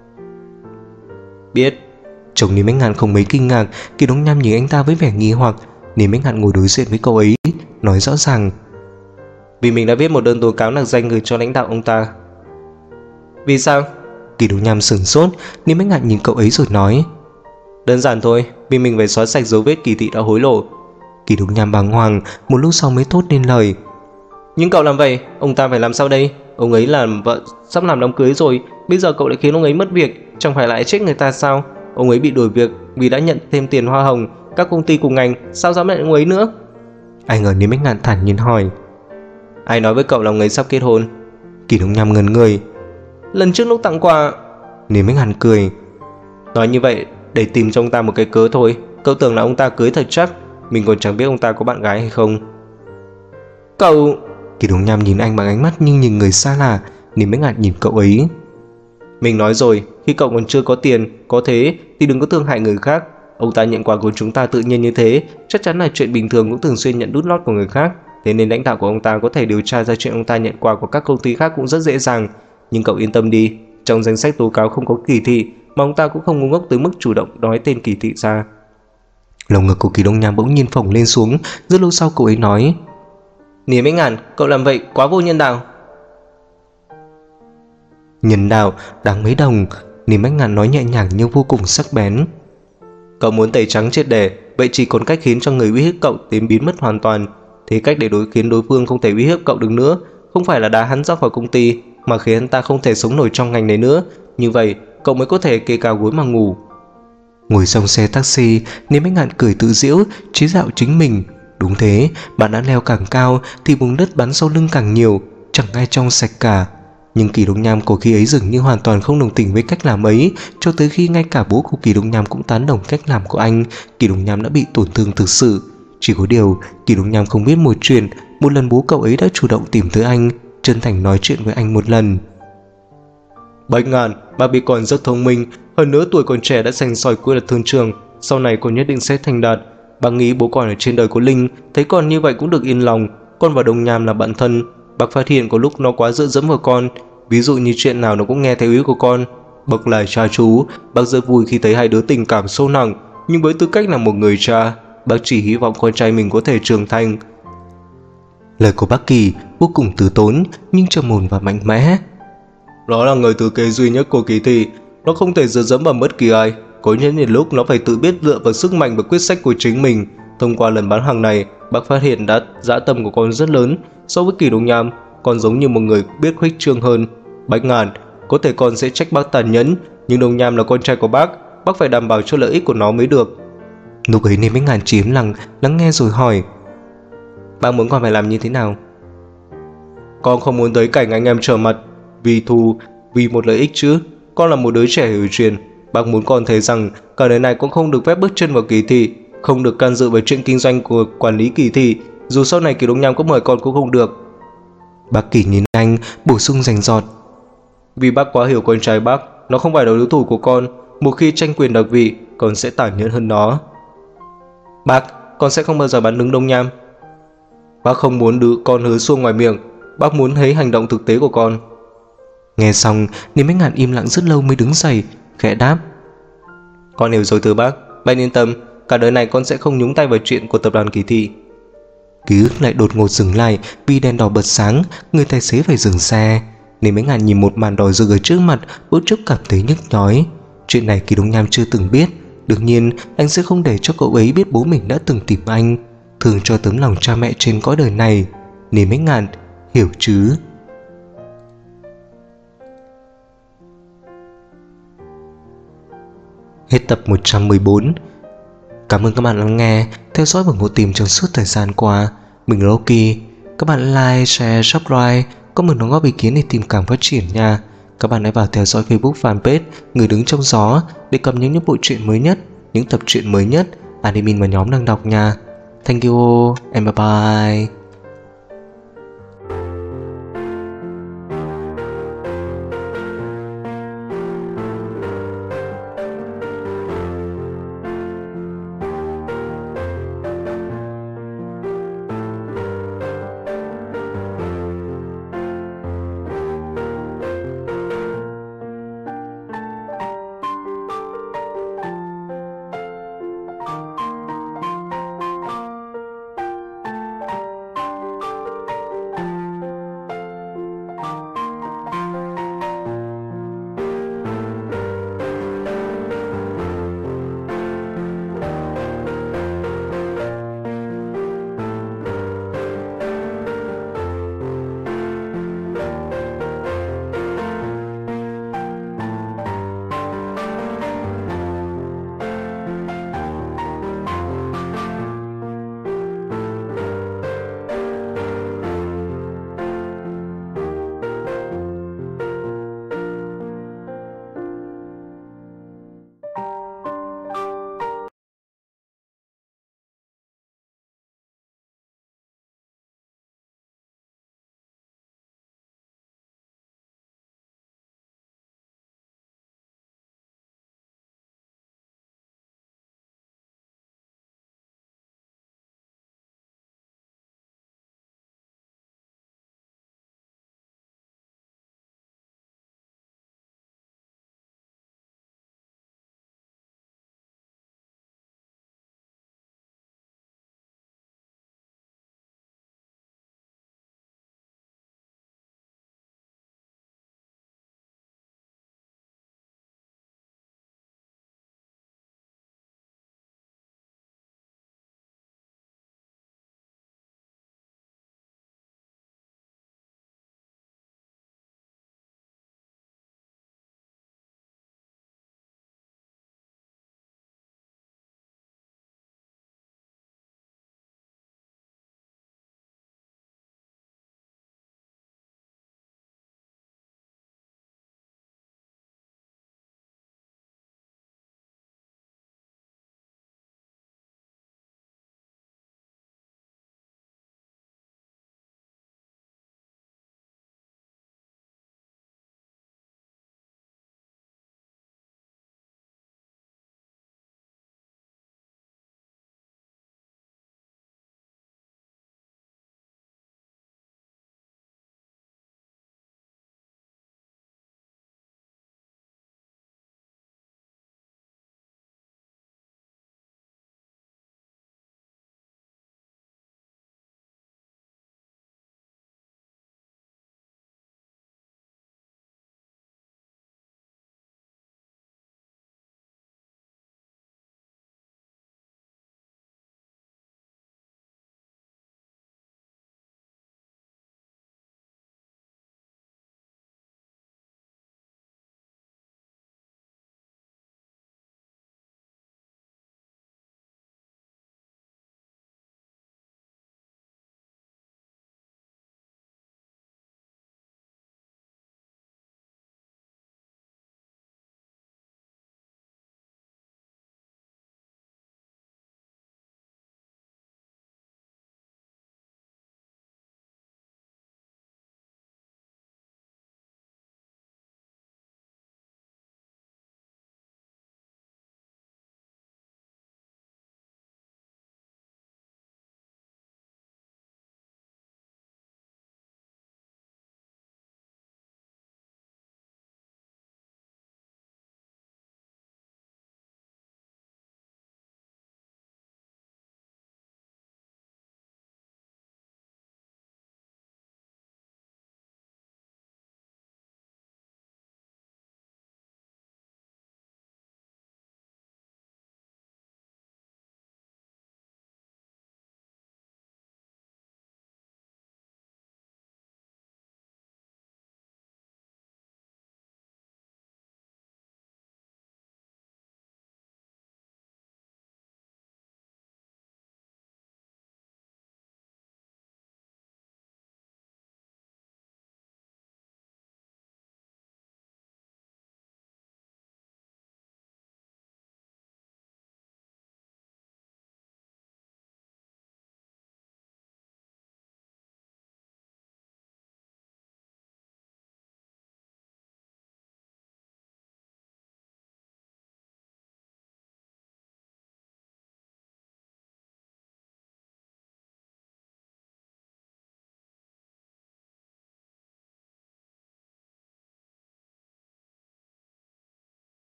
Biết. Chồng Niêm Bách Ngạn không mấy kinh ngạc. Kỳ Đông Nham nhìn anh ta với vẻ nghi hoặc. Niêm Bách Ngạn ngồi đối diện với cậu ấy, nói rõ ràng: vì mình đã viết một đơn tố cáo nặc danh gửi cho lãnh đạo ông ta. Vì sao? Kỳ Đông Nham sửng sốt. Niêm Bách Ngạn nhìn cậu ấy rồi nói: đơn giản thôi, vì mình phải xóa sạch dấu vết Kỳ thị đã hối lộ. Kỳ Đông Nham bàng hoàng, một lúc sau mới thốt nên lời: nhưng cậu làm vậy, ông ta phải làm sao đây? Ông ấy là vợ sắp làm đám cưới rồi, bây giờ cậu lại khiến ông ấy mất việc, chẳng phải lại trách người ta sao? Ông ấy bị đuổi việc vì đã nhận thêm tiền hoa hồng, các công ty cùng ngành sao dám nhận ông ấy nữa? Anh ở Niêm Bách Ngạn thản nhiên hỏi: ai nói với cậu là ông ấy sắp kết hôn? Kỳ Đông Nham ngẩn người. lần trước lúc tặng quà. Niêm Bách Ngạn cười: nói như vậy để tìm cho ông ta một cái cớ thôi. Cậu tưởng là ông ta cưới thật chắc, mình còn chẳng biết ông ta có bạn gái hay không. Cậu... Kỳ Đông Nham nhìn anh bằng ánh mắt như nhìn người xa lạ. Niêm Bách Ngạn nhìn cậu ấy: mình nói rồi, khi cậu còn chưa có tiền, có thế thì đừng có thương hại người khác. Ông ta nhận quà của chúng ta tự nhiên như thế, chắc chắn là chuyện bình thường, cũng thường xuyên nhận đút lót của người khác. Thế nên lãnh đạo của ông ta có thể điều tra ra chuyện ông ta nhận quà của các công ty khác cũng rất dễ dàng. Nhưng cậu yên tâm đi, trong danh sách tố cáo không có Kỳ thị, mà ông ta cũng không ngu ngốc tới mức chủ động nói tên Kỳ thị ra. Lồng ngực của Kỳ Đông Nham bỗng nhiên phồng lên xuống. Rất lâu sau cậu ấy nói: Niêm Bách Ngạn, cậu làm vậy quá vô nhân đạo. Nhân đạo đáng mấy đồng? Niêm Bách Ngạn nói nhẹ nhàng nhưng vô cùng sắc bén. Cậu muốn tẩy trắng triệt để, vậy chỉ còn cách khiến cho người uy hiếp cậu đến biến mất hoàn toàn. Thế cách để khiến đối phương không thể uy hiếp cậu được nữa, không phải là đá hắn ra khỏi công ty, mà khiến hắn ta không thể sống nổi trong ngành này nữa. Như vậy cậu mới có thể kê cao gối mà ngủ. Ngồi trong xe taxi, Niêm Bách Ngạn cười tự giễu, chế giễu chính mình. Đúng thế, bạn đã leo càng cao thì vùng đất bắn sau lưng càng nhiều, chẳng ai trong sạch cả. Nhưng Kỳ Đông Nham của khi ấy dường như hoàn toàn không đồng tình với cách làm ấy, cho tới khi ngay cả bố của Kỳ Đông Nham cũng tán đồng cách làm của anh. Kỳ Đông Nham đã bị tổn thương thực sự. Chỉ có điều Kỳ Đông Nham không biết một chuyện, một lần bố cậu ấy đã chủ động tìm tới anh, chân thành nói chuyện với anh một lần. Bách Ngạn, bà bị còn rất thông minh, hơn nữa tuổi còn trẻ đã sành sỏi quy luật thương trường, sau này con nhất định sẽ thành đạt. Bác nghĩ bố còn ở trên đời có linh, thấy con như vậy cũng được yên lòng. Con và Đông Nham là bạn thân, bác phát hiện có lúc nó quá dựa dẫm vào con, ví dụ như chuyện nào nó cũng nghe theo ý của con. Bậc là cha chú, bác rất vui khi thấy hai đứa tình cảm sâu nặng, nhưng với tư cách là một người cha, bác chỉ hy vọng con trai mình có thể trưởng thành. Lời của bác Kỳ vô cùng từ tốn nhưng trầm ổn và mạnh mẽ. Nó là người thừa kế duy nhất của Kỳ thị, nó không thể dựa dẫm vào bất kỳ ai. Có những lúc nó phải tự biết dựa vào sức mạnh và quyết sách của chính mình. Thông qua lần bán hàng này, bác phát hiện đã dã tâm của con rất lớn. So với Kỳ Đông Nham, con giống như một người biết khuếch trương hơn. Bách Ngạn, có thể con sẽ trách bác tàn nhẫn, nhưng Đông Nham là con trai của bác phải đảm bảo cho lợi ích của nó mới được. Lúc ấy Niêm Bách Ngạn chỉ im lặng lắng nghe rồi hỏi: bác muốn con phải làm như thế nào? Con không muốn tới cảnh anh em trở mặt vì thù, vì một lợi ích chứ. Con là một đứa trẻ hiểu chuyện. Bác muốn con thấy rằng cả đời này con không được phép bước chân vào Kỳ thị, không được can dự vào chuyện kinh doanh của quản lý Kỳ thị, dù sau này Kỳ Đông Nham có mời con cũng không được. Bác Kỳ nhìn anh bổ sung rành rọt: vì bác quá hiểu con trai bác, nó không phải là đối thủ của con. Một khi tranh quyền đặc vị, con sẽ tàn nhẫn hơn nó. Bác, con sẽ không bao giờ bán đứng Đông Nham. Bác không muốn đứa con hứa suông ngoài miệng, bác muốn thấy hành động thực tế của con. Nghe xong, Niêm Bách Ngạn im lặng rất lâu mới đứng dậy, khẽ đáp: con hiểu rồi thưa bác, bác yên tâm, cả đời này con sẽ không nhúng tay vào chuyện của tập đoàn Kỳ thị. Ký ức lại đột ngột dừng lại vì đèn đỏ bật sáng, người tài xế phải dừng xe. Niêm Bách Ngạn nhìn một màn đỏ rực ở trước mặt, bỗng chốc cảm thấy nhức nhói. Chuyện này Kỳ Đông Nham chưa từng biết. Đương nhiên anh sẽ không để cho cậu ấy biết bố mình đã từng tìm anh, thường cho tấm lòng cha mẹ trên cõi đời này. Niêm Bách Ngạn hiểu chứ. Hết tập 114. Cảm ơn các bạn lắng nghe, theo dõi và ủng hộ tìm trong suốt thời gian qua. Mình là Rocky. Các bạn like, share, subscribe, comment đóng góp ý kiến để tìm cảm phát triển nha. Các bạn hãy vào theo dõi Facebook fanpage Người Đứng Trong Gió để cập nhật những bộ truyện mới nhất, những tập truyện mới nhất admin và nhóm đang đọc nha. Thank you and bye bye.